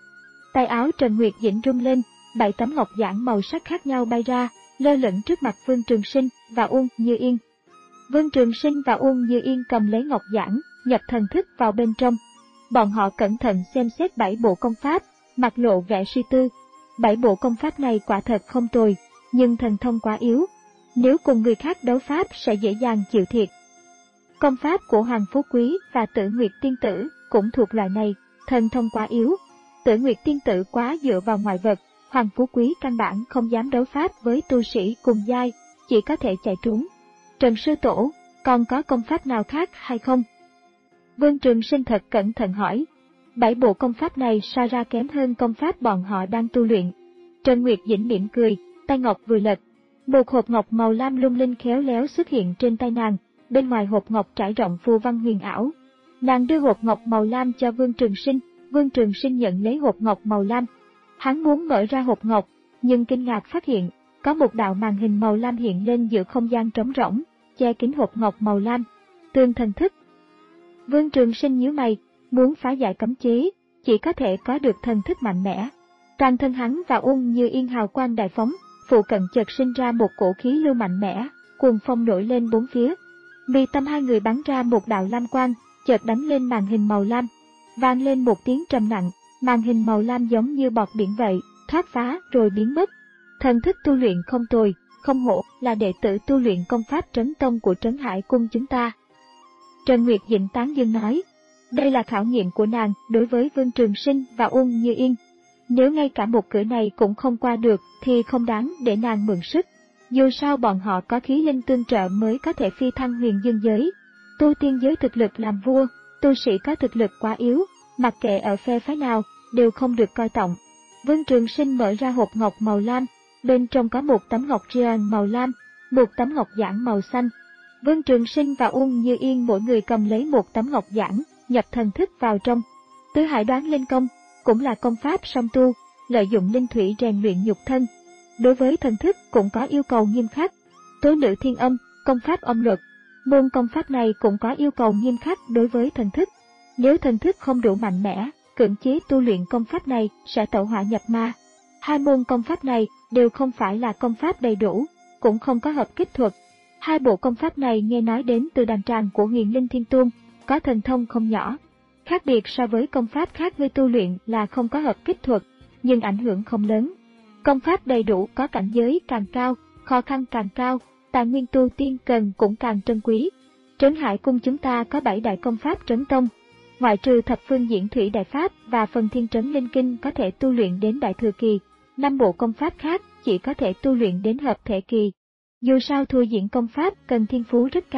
Tay áo Trần Nguyệt Dĩnh rung lên, bảy tấm ngọc giản màu sắc khác nhau bay ra, lơ lửng trước mặt Vương Trường Sinh và Uông Như Yên. Vương Trường Sinh và Uông Như Yên cầm lấy ngọc giản, nhập thần thức vào bên trong. Bọn họ cẩn thận xem xét bảy bộ công pháp, mặt lộ vẻ suy tư. Bảy bộ công pháp này quả thật không tồi, nhưng thần thông quá yếu. Nếu cùng người khác đấu pháp sẽ dễ dàng chịu thiệt. Công pháp của Hoàng Phú Quý và Tử Nguyệt Tiên Tử cũng thuộc loại này, thần thông quá yếu. Tử Nguyệt Tiên Tử quá dựa vào ngoại vật, Hoàng Phú Quý căn bản không dám đấu pháp với tu sĩ cùng giai, chỉ có thể chạy trốn. Trần sư tổ, còn có công pháp nào khác hay không? Vương Trường Sinh thật cẩn thận hỏi. Bảy bộ công pháp này so ra kém hơn công pháp bọn họ đang tu luyện. Trần Nguyệt Dĩnh mỉm cười, tay ngọc vừa lật. Một hộp ngọc màu lam lung linh khéo léo xuất hiện trên tay nàng, bên ngoài hộp ngọc trải rộng phù văn huyền ảo. Nàng đưa hộp ngọc màu lam cho Vương Trường Sinh, Vương Trường Sinh nhận lấy hộp ngọc màu lam. Hắn muốn mở ra hộp ngọc, nhưng kinh ngạc phát hiện, có một đạo màn hình màu lam hiện lên giữa không gian trống rỗng, che kín hộp ngọc màu lam. Tương thần thức. Vương Trường Sinh nhíu mày, muốn phá giải cấm chế, chỉ có thể có được thần thức mạnh mẽ. Toàn thân hắn và Uông Như Yên hào quang đại phóng, phụ cận chợt sinh ra một cổ khí lưu mạnh mẽ, cuồng phong nổi lên bốn phía. Mi tâm hai người bắn ra một đạo lam quang, chợt đánh lên màn hình màu lam, vang lên một tiếng trầm nặng, màn hình màu lam giống như bọt biển vậy, thoát phá rồi biến mất. Thần thức tu luyện không tồi, không hổ là đệ tử tu luyện công pháp trấn tông của Trấn Hải Cung chúng ta. Trần Nguyệt Dĩnh tán dương nói, đây là khảo nghiệm của nàng đối với Vương Trường Sinh và Uông Như Yên. Nếu ngay cả một cửa này cũng không qua được thì không đáng để nàng mượn sức. Dù sao bọn họ có khí linh tương trợ mới có thể phi thăng huyền dương giới. Tu tiên giới thực lực làm vua, tu sĩ có thực lực quá yếu, mặc kệ ở phe phái nào, đều không được coi trọng. Vương Trường Sinh mở ra hộp ngọc màu lam, bên trong có một tấm ngọc riêng màu lam, một tấm ngọc giản màu xanh. Vương Trường Sinh và Uông Như Yên mỗi người cầm lấy một tấm ngọc giản, nhập thần thức vào trong. Tứ Hải Đoán Linh Công cũng là công pháp song tu, lợi dụng linh thủy rèn luyện nhục thân. Đối với thần thức cũng có yêu cầu nghiêm khắc. Tố Nữ Thiên Âm, công pháp âm luật, môn công pháp này cũng có yêu cầu nghiêm khắc đối với thần thức. Nếu thần thức không đủ mạnh mẽ, cưỡng chế tu luyện công pháp này sẽ tẩu hỏa nhập ma. Hai môn công pháp này đều không phải là công pháp đầy đủ, cũng không có hợp kích thuật. Hai bộ công pháp này nghe nói đến từ đàn tràng của Huyền Linh Thiên Tôn, có thần thông không nhỏ. Khác biệt so với công pháp khác ngươi tu luyện là không có hợp kích thuật, nhưng ảnh hưởng không lớn. Công pháp đầy đủ có cảnh giới càng cao, khó khăn càng cao, tài nguyên tu tiên cần cũng càng trân quý. Trấn Hải Cung chúng ta có bảy đại công pháp trấn tông, ngoại trừ thập phương diễn thủy đại pháp và phần thiên trấn linh kinh có thể tu luyện đến đại thừa kỳ, năm bộ công pháp khác chỉ có thể tu luyện đến hợp thể kỳ. Dù sao thua diễn công pháp cần thiên phú rất cao,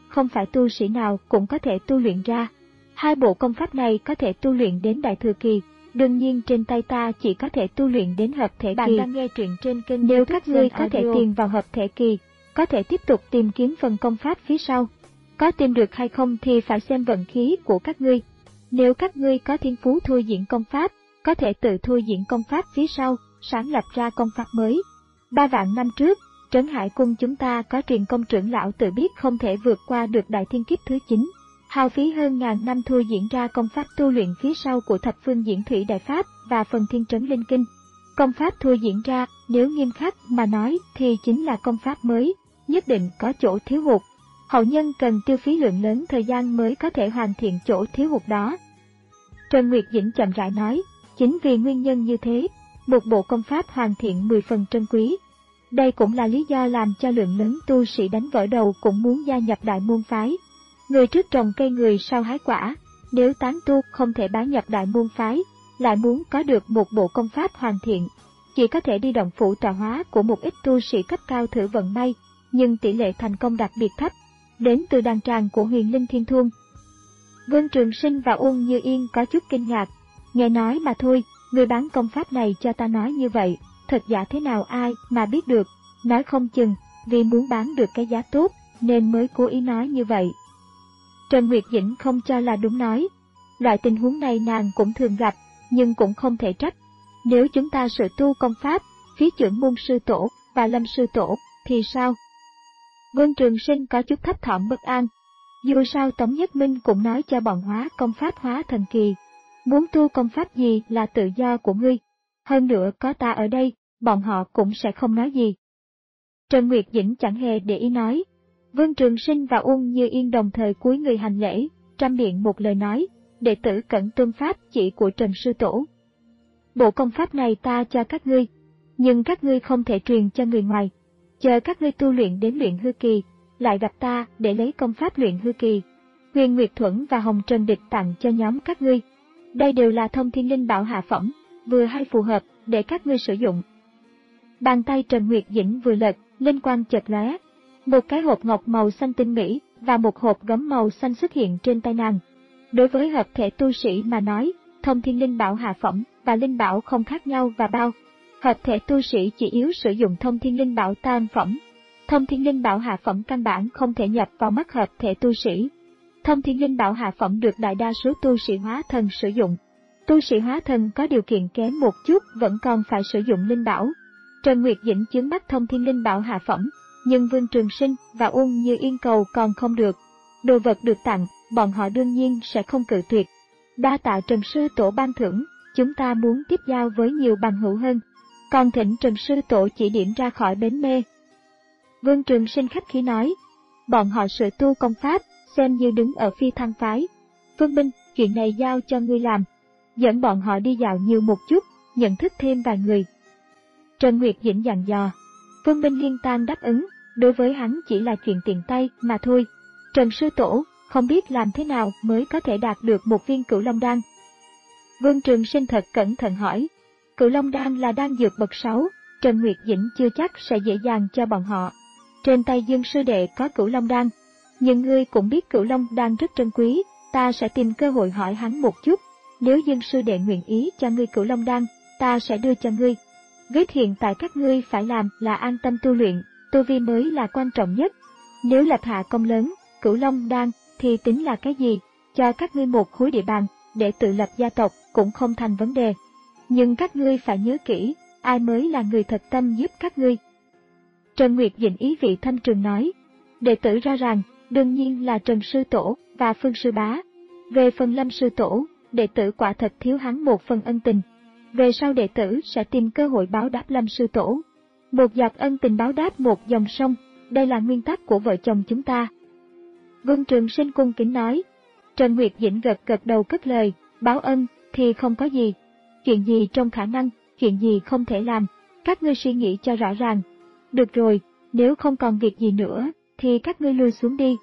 không phải tu sĩ nào cũng có thể tu luyện ra. Hai bộ công pháp này có thể tu luyện đến đại thừa kỳ, đương nhiên trên tay ta chỉ có thể tu luyện đến hợp thể kỳ. Bạn đang nghe truyện trên kênh Nếu các ngươi có thể tìm vào hợp thể kỳ, có thể tiếp tục tìm kiếm phần công pháp phía sau. Có tìm được hay không thì phải xem vận khí của các ngươi. Nếu các ngươi có thiên phú thôi diễn công pháp, có thể tự thôi diễn công pháp phía sau, sáng lập ra công pháp mới. Ba vạn năm trước, Trấn Hải Cung chúng ta có truyền công trưởng lão tự biết không thể vượt qua được đại thiên kiếp thứ chín. Hao phí hơn ngàn năm thôi diễn ra công pháp tu luyện phía sau của thập phương diễn thủy đại pháp và phần thiên trấn linh kinh. Công pháp thôi diễn ra, nếu nghiêm khắc mà nói thì chính là công pháp mới, nhất định có chỗ thiếu hụt. Hậu nhân cần tiêu phí lượng lớn thời gian mới có thể hoàn thiện chỗ thiếu hụt đó. Trần Nguyệt Dĩnh chậm rãi nói, chính vì nguyên nhân như thế, một bộ công pháp hoàn thiện mười phần trân quý. Đây cũng là lý do làm cho lượng lớn tu sĩ đánh vỡ đầu cũng muốn gia nhập đại môn phái. Người trước trồng cây người sau hái quả, nếu tán tu không thể bái nhập đại môn phái, lại muốn có được một bộ công pháp hoàn thiện, chỉ có thể đi động phủ tọa hóa của một ít tu sĩ cấp cao thử vận may, nhưng tỷ lệ thành công đặc biệt thấp, đến từ đàn tràng của Huyền Linh Thiên Thuông. Vương Trường Sinh và Uông Như Yên có chút kinh ngạc, nghe nói mà thôi, người bán công pháp này cho ta nói như vậy, thật giả thế nào ai mà biết được, nói không chừng, vì muốn bán được cái giá tốt, nên mới cố ý nói như vậy. Trần Nguyệt Dĩnh không cho là đúng nói, loại tình huống này nàng cũng thường gặp, nhưng cũng không thể trách. Nếu chúng ta sự tu công pháp, phía trưởng môn sư tổ và lâm sư tổ, thì sao? Vương Trường Sinh có chút thấp thỏm bất an. Dù sao Tống Nhất Minh cũng nói cho bọn hóa công pháp hóa thần kỳ. Muốn tu công pháp gì là tự do của ngươi. Hơn nữa có ta ở đây, bọn họ cũng sẽ không nói gì. Trần Nguyệt Dĩnh chẳng hề để ý nói. Vương Trường Sinh và Uông Như Yên đồng thời cúi người hành lễ, trăm miệng một lời nói, đệ tử cẩn tuân pháp chỉ của Trần Sư Tổ. Bộ công pháp này ta cho các ngươi, nhưng các ngươi không thể truyền cho người ngoài. Chờ các ngươi tu luyện đến luyện hư kỳ, lại gặp ta để lấy công pháp luyện hư kỳ. Huyền Nguyệt Thuẫn và Hồng Trần Địch tặng cho nhóm các ngươi. Đây đều là thông thiên linh bảo hạ phẩm, vừa hay phù hợp để các ngươi sử dụng. Bàn tay Trần Nguyệt Dĩnh vừa lật, linh quang chợt lóe, một cái hộp ngọc màu xanh tinh mỹ và một hộp gấm màu xanh xuất hiện trên tay nàng. Đối với hợp thể tu sĩ mà nói, thông thiên linh bảo hạ phẩm và linh bảo không khác nhau và bao. Hợp thể tu sĩ chỉ yếu sử dụng thông thiên linh bảo tam phẩm. Thông thiên linh bảo hạ phẩm căn bản không thể nhập vào mắt hợp thể tu sĩ. Thông thiên linh bảo hạ phẩm được đại đa số tu sĩ hóa thần sử dụng. Tu sĩ hóa thần có điều kiện kém một chút vẫn còn phải sử dụng linh bảo. Trần Nguyệt Dĩnh chướng mắt thông thiên linh bảo hạ phẩm, nhưng Vương Trường Sinh và Uông Như Yên cầu còn không được. Đồ vật được tặng, bọn họ đương nhiên sẽ không cự tuyệt. Đa tạ Trần Sư Tổ ban thưởng, chúng ta muốn tiếp giao với nhiều bằng hữu hơn. Còn thỉnh Trần Sư Tổ chỉ điểm ra khỏi bến mê. Vương Trường Sinh khách khí nói, bọn họ sự tu công pháp, xem như đứng ở phi thăng phái. Vương Minh, chuyện này giao cho ngươi làm. Dẫn bọn họ đi dạo nhiều một chút, nhận thức thêm vài người. Trần Nguyệt Dĩnh dặn dò. Vương Minh liên tan đáp ứng, đối với hắn chỉ là chuyện tiện tay mà thôi. Trần Sư Tổ, không biết làm thế nào mới có thể đạt được một viên Cửu Long Đan. Vương Trường Sinh thật cẩn thận hỏi. Cửu Long Đan là đan dược bậc sáu, Trần Nguyệt Dĩnh chưa chắc sẽ dễ dàng cho bọn họ. Trên tay Dương Sư Đệ có Cửu Long Đan, nhưng ngươi cũng biết Cửu Long Đan rất trân quý, ta sẽ tìm cơ hội hỏi hắn một chút. Nếu Dương Sư Đệ nguyện ý cho ngươi Cửu Long Đan, ta sẽ đưa cho ngươi. Việc hiện tại các ngươi phải làm là an tâm tu luyện, tu vi mới là quan trọng nhất. Nếu lập hạ công lớn, Cửu Long Đan thì tính là cái gì, cho các ngươi một khối địa bàn để tự lập gia tộc cũng không thành vấn đề. Nhưng các ngươi phải nhớ kỹ, ai mới là người thật tâm giúp các ngươi. Trần Nguyệt Dĩnh ý vị thâm trường nói, đệ tử ra rằng, đương nhiên là Trần Sư Tổ và Phương Sư Bá. Về phần Lâm Sư Tổ, đệ tử quả thật thiếu hắn một phần ân tình. Về sau đệ tử sẽ tìm cơ hội báo đáp Lâm Sư Tổ. Một giọt ân tình báo đáp một dòng sông, đây là nguyên tắc của vợ chồng chúng ta. Vương Trường Sinh cung kính nói. Trần Nguyệt Dĩnh gật gật đầu cất lời, báo ân thì không có gì. Chuyện gì trong khả năng, chuyện gì không thể làm, các ngươi suy nghĩ cho rõ ràng. Được rồi, nếu không còn việc gì nữa, thì các ngươi lui xuống đi.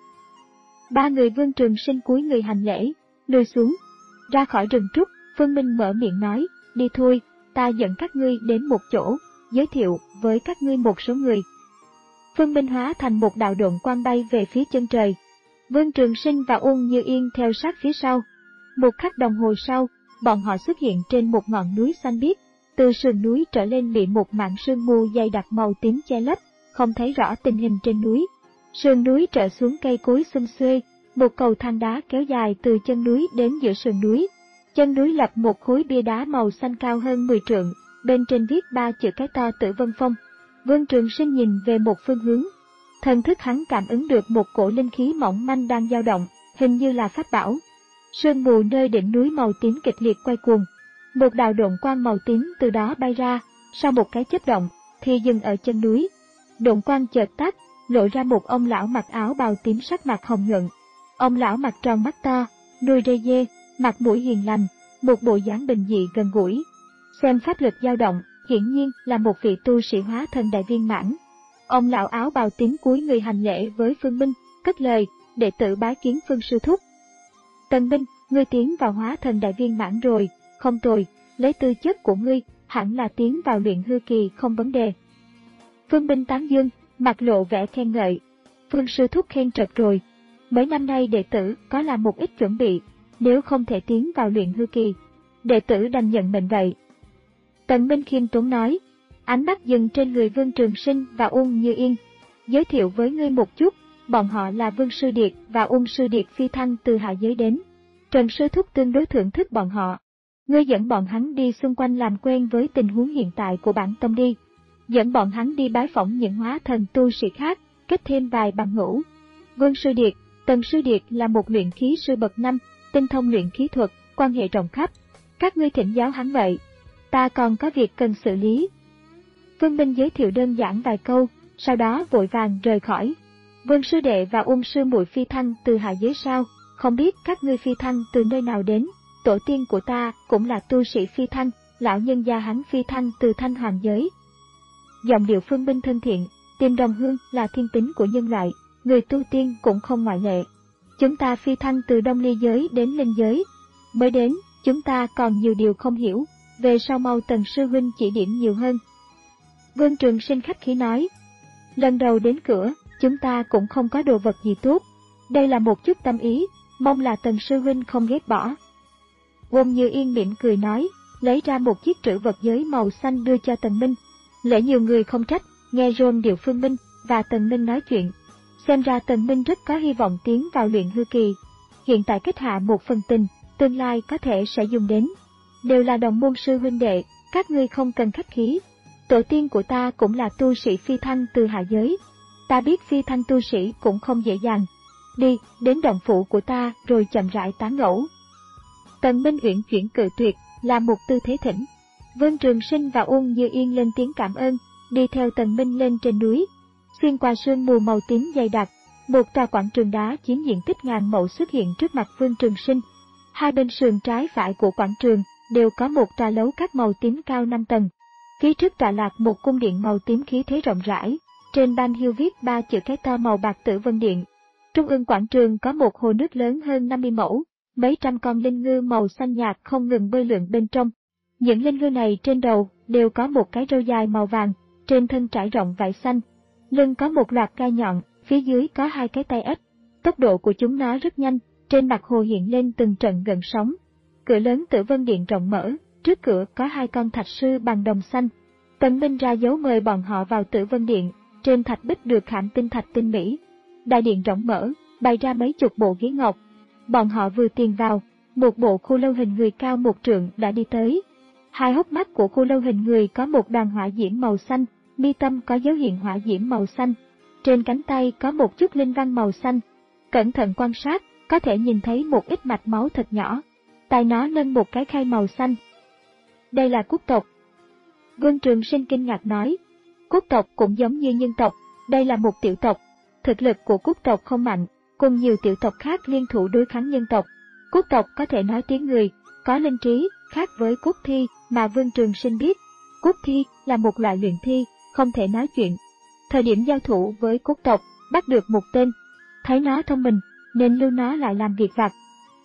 Ba người Vương Trường Sinh cúi người hành lễ, lui xuống. Ra khỏi rừng trúc, Phương Minh mở miệng nói, đi thôi, ta dẫn các ngươi đến một chỗ, giới thiệu với các ngươi một số người. Phương Minh hóa thành một đạo độn quang bay về phía chân trời. Vương Trường Sinh và Uông Như Yên theo sát phía sau. Một khắc đồng hồ sau, bọn họ xuất hiện trên một ngọn núi xanh biếc. Từ sườn núi trở lên bị một mảng sương mù dày đặc màu tím che lấp, không thấy rõ tình hình trên núi. Sườn núi trở xuống cây cối xum xuê, một cầu thang đá kéo dài từ chân núi đến giữa sườn núi. Chân núi lập một khối bia đá màu xanh cao hơn mười trượng, bên trên viết ba chữ cái to Tử Vân Phong. Vương Trường Sinh nhìn về một phương hướng. Thần thức hắn cảm ứng được một cổ linh khí mỏng manh đang dao động, hình như là pháp bảo. Sương mù nơi đỉnh núi màu tím kịch liệt quay cuồng. Một đạo độn quang màu tím từ đó bay ra, sau một cái chớp động, thì dừng ở chân núi. Độn quang chợt tắt, lộ ra một ông lão mặc áo bào tím sắc mặt hồng nhuận. Ông lão mặt tròn mắt to, đuôi rây dê, mặt mũi hiền lành, một bộ dáng bình dị gần gũi. Xem pháp lực dao động, hiển nhiên là một vị tu sĩ hóa thần đại viên mãn. Ông lão áo bào tím cúi người hành lễ với Phương Minh, cất lời, đệ tử bái kiến Phương sư thúc. Tần Minh, ngươi tiến vào hóa thần đại viên mãn rồi, không tồi, lấy tư chất của ngươi, hẳn là tiến vào luyện hư kỳ không vấn đề. Phương Minh tán dương, mặt lộ vẻ khen ngợi. Phương sư thúc khen trật rồi. Mấy năm nay đệ tử có làm một ít chuẩn bị, nếu không thể tiến vào luyện hư kỳ, đệ tử đành nhận mệnh vậy. Tần Minh khiêm tốn nói, ánh mắt dừng trên người Vương Trường Sinh và Uông Như Yên. Giới thiệu với ngươi một chút, bọn họ là Vương Sư Điệt và Uông Sư Điệt phi thăng từ hạ giới đến. Trần sư thúc tương đối thưởng thức bọn họ. Ngươi dẫn bọn hắn đi xung quanh làm quen với tình huống hiện tại của bản tông đi. Dẫn bọn hắn đi bái phỏng những hóa thần tu sĩ khác, kết thêm vài bằng hữu. Vương Sư Điệt, Tần Sư Điệt là một luyện khí sư bậc năm, tinh thông luyện khí thuật, quan hệ rộng khắp. Các ngươi thỉnh giáo hắn vậy. Ta còn có việc cần xử lý. Vương Minh giới thiệu đơn giản vài câu, sau đó vội vàng rời khỏi. Vương Sư Đệ và Uông Sư Muội phi thăng từ hạ giới sao, không biết các ngươi phi thăng từ nơi nào đến. Tổ tiên của ta cũng là tu sĩ phi thăng, lão nhân gia hắn phi thăng từ Thanh Hoàng giới. Giọng điệu Phương Minh thân thiện, tìm đồng hương là thiên tính của nhân loại, người tu tiên cũng không ngoại lệ. Chúng ta phi thăng từ Đông Ly giới đến Linh giới. Mới đến, chúng ta còn nhiều điều không hiểu, về sau mau Tần sư huynh chỉ điểm nhiều hơn. Vương Trường Sinh khách khí nói, lần đầu đến cửa, chúng ta cũng không có đồ vật gì tốt. Đây là một chút tâm ý, mong là Tần sư huynh không ghét bỏ. Uông Như Yên mỉm cười nói, lấy ra một chiếc trữ vật giới màu xanh đưa cho Tần Minh. Lẽ nhiều người không trách, nghe rôn điệu Phương Minh và Tần Minh nói chuyện. Xem ra Tần Minh rất có hy vọng tiến vào luyện hư kỳ. Hiện tại kết hạ một phần tình, tương lai có thể sẽ dùng đến. Đều là đồng môn sư huynh đệ, các ngươi không cần khách khí. Tổ tiên của ta cũng là tu sĩ phi thăng từ hạ giới. Ta biết phi thăng tu sĩ cũng không dễ dàng. Đi, đến động phủ của ta rồi chậm rãi tán gẫu. Tần Minh uyển chuyển cự tuyệt, là một tư thế thỉnh. Vương Trường Sinh và Uông Như Yên lên tiếng cảm ơn, đi theo Tần Minh lên trên núi. Xuyên qua sương mù màu tím dày đặc, một tòa quảng trường đá chiếm diện tích ngàn mẫu xuất hiện trước mặt Vương Trường Sinh. Hai bên sườn trái phải của quảng trường đều có một tòa lấu các màu tím cao năm tầng. Phía trước tọa lạc một cung điện màu tím khí thế rộng rãi, trên ban hiêu viết ba chữ cái to màu bạc Tử Vân Điện. Trung ương quảng trường có một hồ nước lớn hơn năm mươi mẫu, mấy trăm con linh ngư màu xanh nhạt không ngừng bơi lượn bên trong. Những linh ngư này trên đầu đều có một cái râu dài màu vàng, trên thân trải rộng vải xanh. Lưng có một loạt gai nhọn, phía dưới có hai cái tay ếch. Tốc độ của chúng nó rất nhanh, trên mặt hồ hiện lên từng trận gợn sóng. Cửa lớn Tử Vân Điện rộng mở, trước cửa có hai con thạch sư bằng đồng xanh. Tần Minh ra dấu mời bọn họ vào Tử Vân Điện, trên thạch bích được khảm tinh thạch tinh mỹ. Đại điện rộng mở, bày ra mấy chục bộ ghế ngọc. Bọn họ vừa tiến vào, một bộ khô lâu hình người cao một trượng đã đi tới. Hai hốc mắt của khô lâu hình người có một đoàn hỏa diễm màu xanh, mi tâm có dấu hiện hỏa diễm màu xanh. Trên cánh tay có một chút linh văn màu xanh. Cẩn thận quan sát, có thể nhìn thấy một ít mạch máu thật nhỏ. Tay nó nâng một cái khay màu xanh. Đây là quốc tộc. Vương Trường Sinh kinh ngạc nói, quốc tộc cũng giống như nhân tộc, đây là một tiểu tộc. Thực lực của quốc tộc không mạnh, cùng nhiều tiểu tộc khác liên thủ đối kháng nhân tộc. Quốc tộc có thể nói tiếng người, có linh trí, khác với quốc thi mà Vương Trường Sinh biết. Quốc thi là một loại luyện thi, không thể nói chuyện. Thời điểm giao thủ với quốc tộc, bắt được một tên, thấy nó thông minh, nên lưu nó lại làm việc vặt.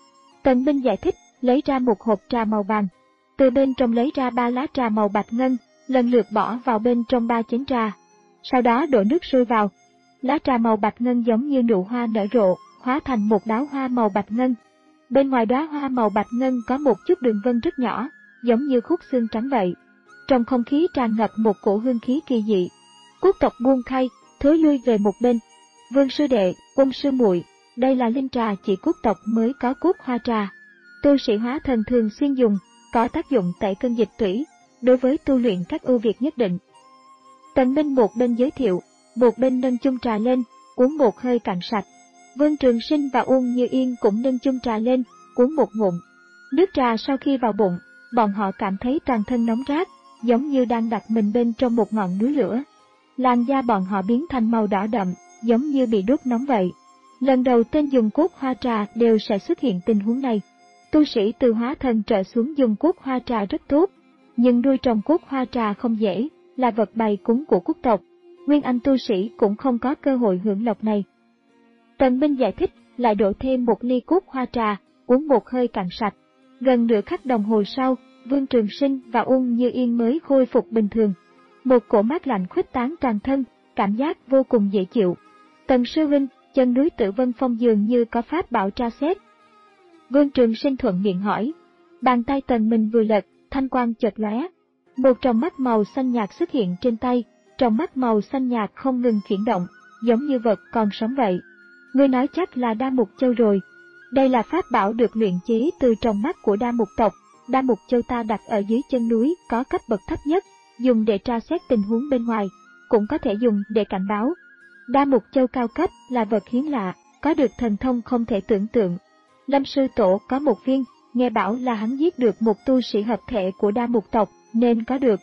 Tần Minh giải thích, lấy ra một hộp trà màu vàng, từ bên trong lấy ra ba lá trà màu bạch ngân, lần lượt bỏ vào bên trong ba chén trà. Sau đó đổ nước sôi vào. Lá trà màu bạch ngân giống như nụ hoa nở rộ, hóa thành một đóa hoa màu bạch ngân. Bên ngoài đóa hoa màu bạch ngân có một chút đường vân rất nhỏ, giống như khúc xương trắng vậy. Trong không khí tràn ngập một cổ hương khí kỳ dị. Quốc tộc buông khay, thối lui về một bên. Vương sư đệ, Quân sư muội, đây là linh trà chỉ quốc tộc mới có cúc hoa trà. Tu sĩ hóa thần thường xuyên dùng, có tác dụng tẩy cân dịch tủy, đối với tu luyện các ưu việt nhất định. Tần Minh một bên giới thiệu, một bên nâng chung trà lên, uống một hơi cạn sạch. Vương Trường Sinh và Uông Như Yên cũng nâng chung trà lên, uống một ngụm. Nước trà sau khi vào bụng, bọn họ cảm thấy toàn thân nóng rát, giống như đang đặt mình bên trong một ngọn núi lửa. Làn da bọn họ biến thành màu đỏ đậm, giống như bị đốt nóng vậy. Lần đầu tên dùng cốt hoa trà đều sẽ xuất hiện tình huống này. Tu sĩ từ hóa thần trở xuống dùng cốt hoa trà rất tốt, nhưng nuôi trồng cốt hoa trà không dễ, là vật bày cúng của quốc tộc. Nguyên Anh tu sĩ cũng không có cơ hội hưởng lộc này. Tần Minh giải thích, lại đổ thêm một ly cốt hoa trà, uống một hơi cạn sạch. Gần nửa khắc đồng hồ sau, Vương Trường Sinh và Uông Như Yên mới khôi phục bình thường. Một cổ mát lạnh khuếch tán toàn thân, cảm giác vô cùng dễ chịu. Tần sư huynh, chân núi Tử Vân Phong dường như có pháp bảo tra xét. Vương Trường Sinh thuận miệng hỏi. Bàn tay Tần Minh vừa lật, thanh quang chợt lóe. Một tròng mắt màu xanh nhạt xuất hiện trên tay, tròng mắt màu xanh nhạt không ngừng chuyển động, giống như vật còn sống vậy. Ngươi nói chắc là Đa Mục Châu rồi. Đây là pháp bảo được luyện chế từ tròng mắt của Đa Mục tộc. Đa Mục Châu ta đặt ở dưới chân núi có cấp bậc thấp nhất, dùng để tra xét tình huống bên ngoài, cũng có thể dùng để cảnh báo. Đa Mục Châu cao cấp là vật hiếm lạ, có được thần thông không thể tưởng tượng. Lâm sư tổ có một viên, nghe bảo là hắn giết được một tu sĩ hợp thể của Đa Mục tộc, nên có được.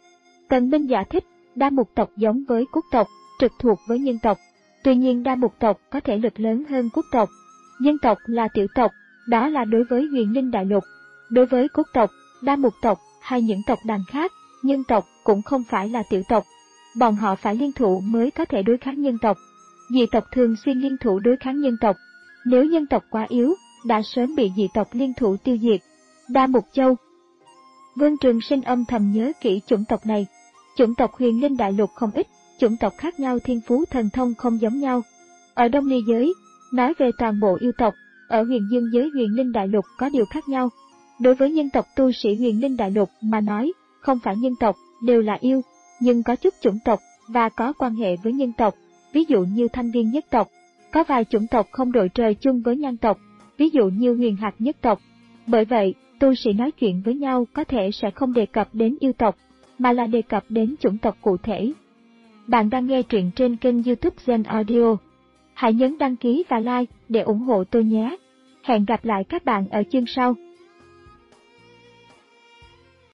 Tần Minh giải thích, Đa Mục tộc giống với Quốc tộc, trực thuộc với nhân tộc. Tuy nhiên Đa Mục tộc có thể lực lớn hơn Quốc tộc. Nhân tộc là tiểu tộc, đó là đối với Huyền Linh Đại Lục. Đối với Quốc tộc, Đa Mục tộc hay những tộc đàn khác, nhân tộc cũng không phải là tiểu tộc. Bọn họ phải liên thủ mới có thể đối kháng nhân tộc. Dị tộc thường xuyên liên thủ đối kháng nhân tộc. Nếu nhân tộc quá yếu, đã sớm bị dị tộc liên thủ tiêu diệt. Đa Mục Châu. Vương Trường Sinh âm thầm nhớ kỹ chủng tộc này. Chủng tộc Huyền Linh Đại Lục không ít, chủng tộc khác nhau thiên phú thần thông không giống nhau. Ở Đông Ly giới, nói về toàn bộ yêu tộc, ở Huyền Dương giới Huyền Linh Đại Lục có điều khác nhau. Đối với nhân tộc tu sĩ Huyền Linh Đại Lục mà nói, không phải nhân tộc, đều là yêu, nhưng có chút chủng tộc và có quan hệ với nhân tộc, ví dụ như Thanh Viên nhất tộc. Có vài chủng tộc không đội trời chung với nhan tộc, ví dụ như Huyền Hạc nhất tộc. Bởi vậy, tu sĩ nói chuyện với nhau có thể sẽ không đề cập đến yêu tộc, mà là đề cập đến chủng tộc cụ thể. Bạn đang nghe truyện trên kênh YouTube Zen Audio. Hãy nhấn đăng ký và like để ủng hộ tôi nhé. Hẹn gặp lại các bạn ở chương sau.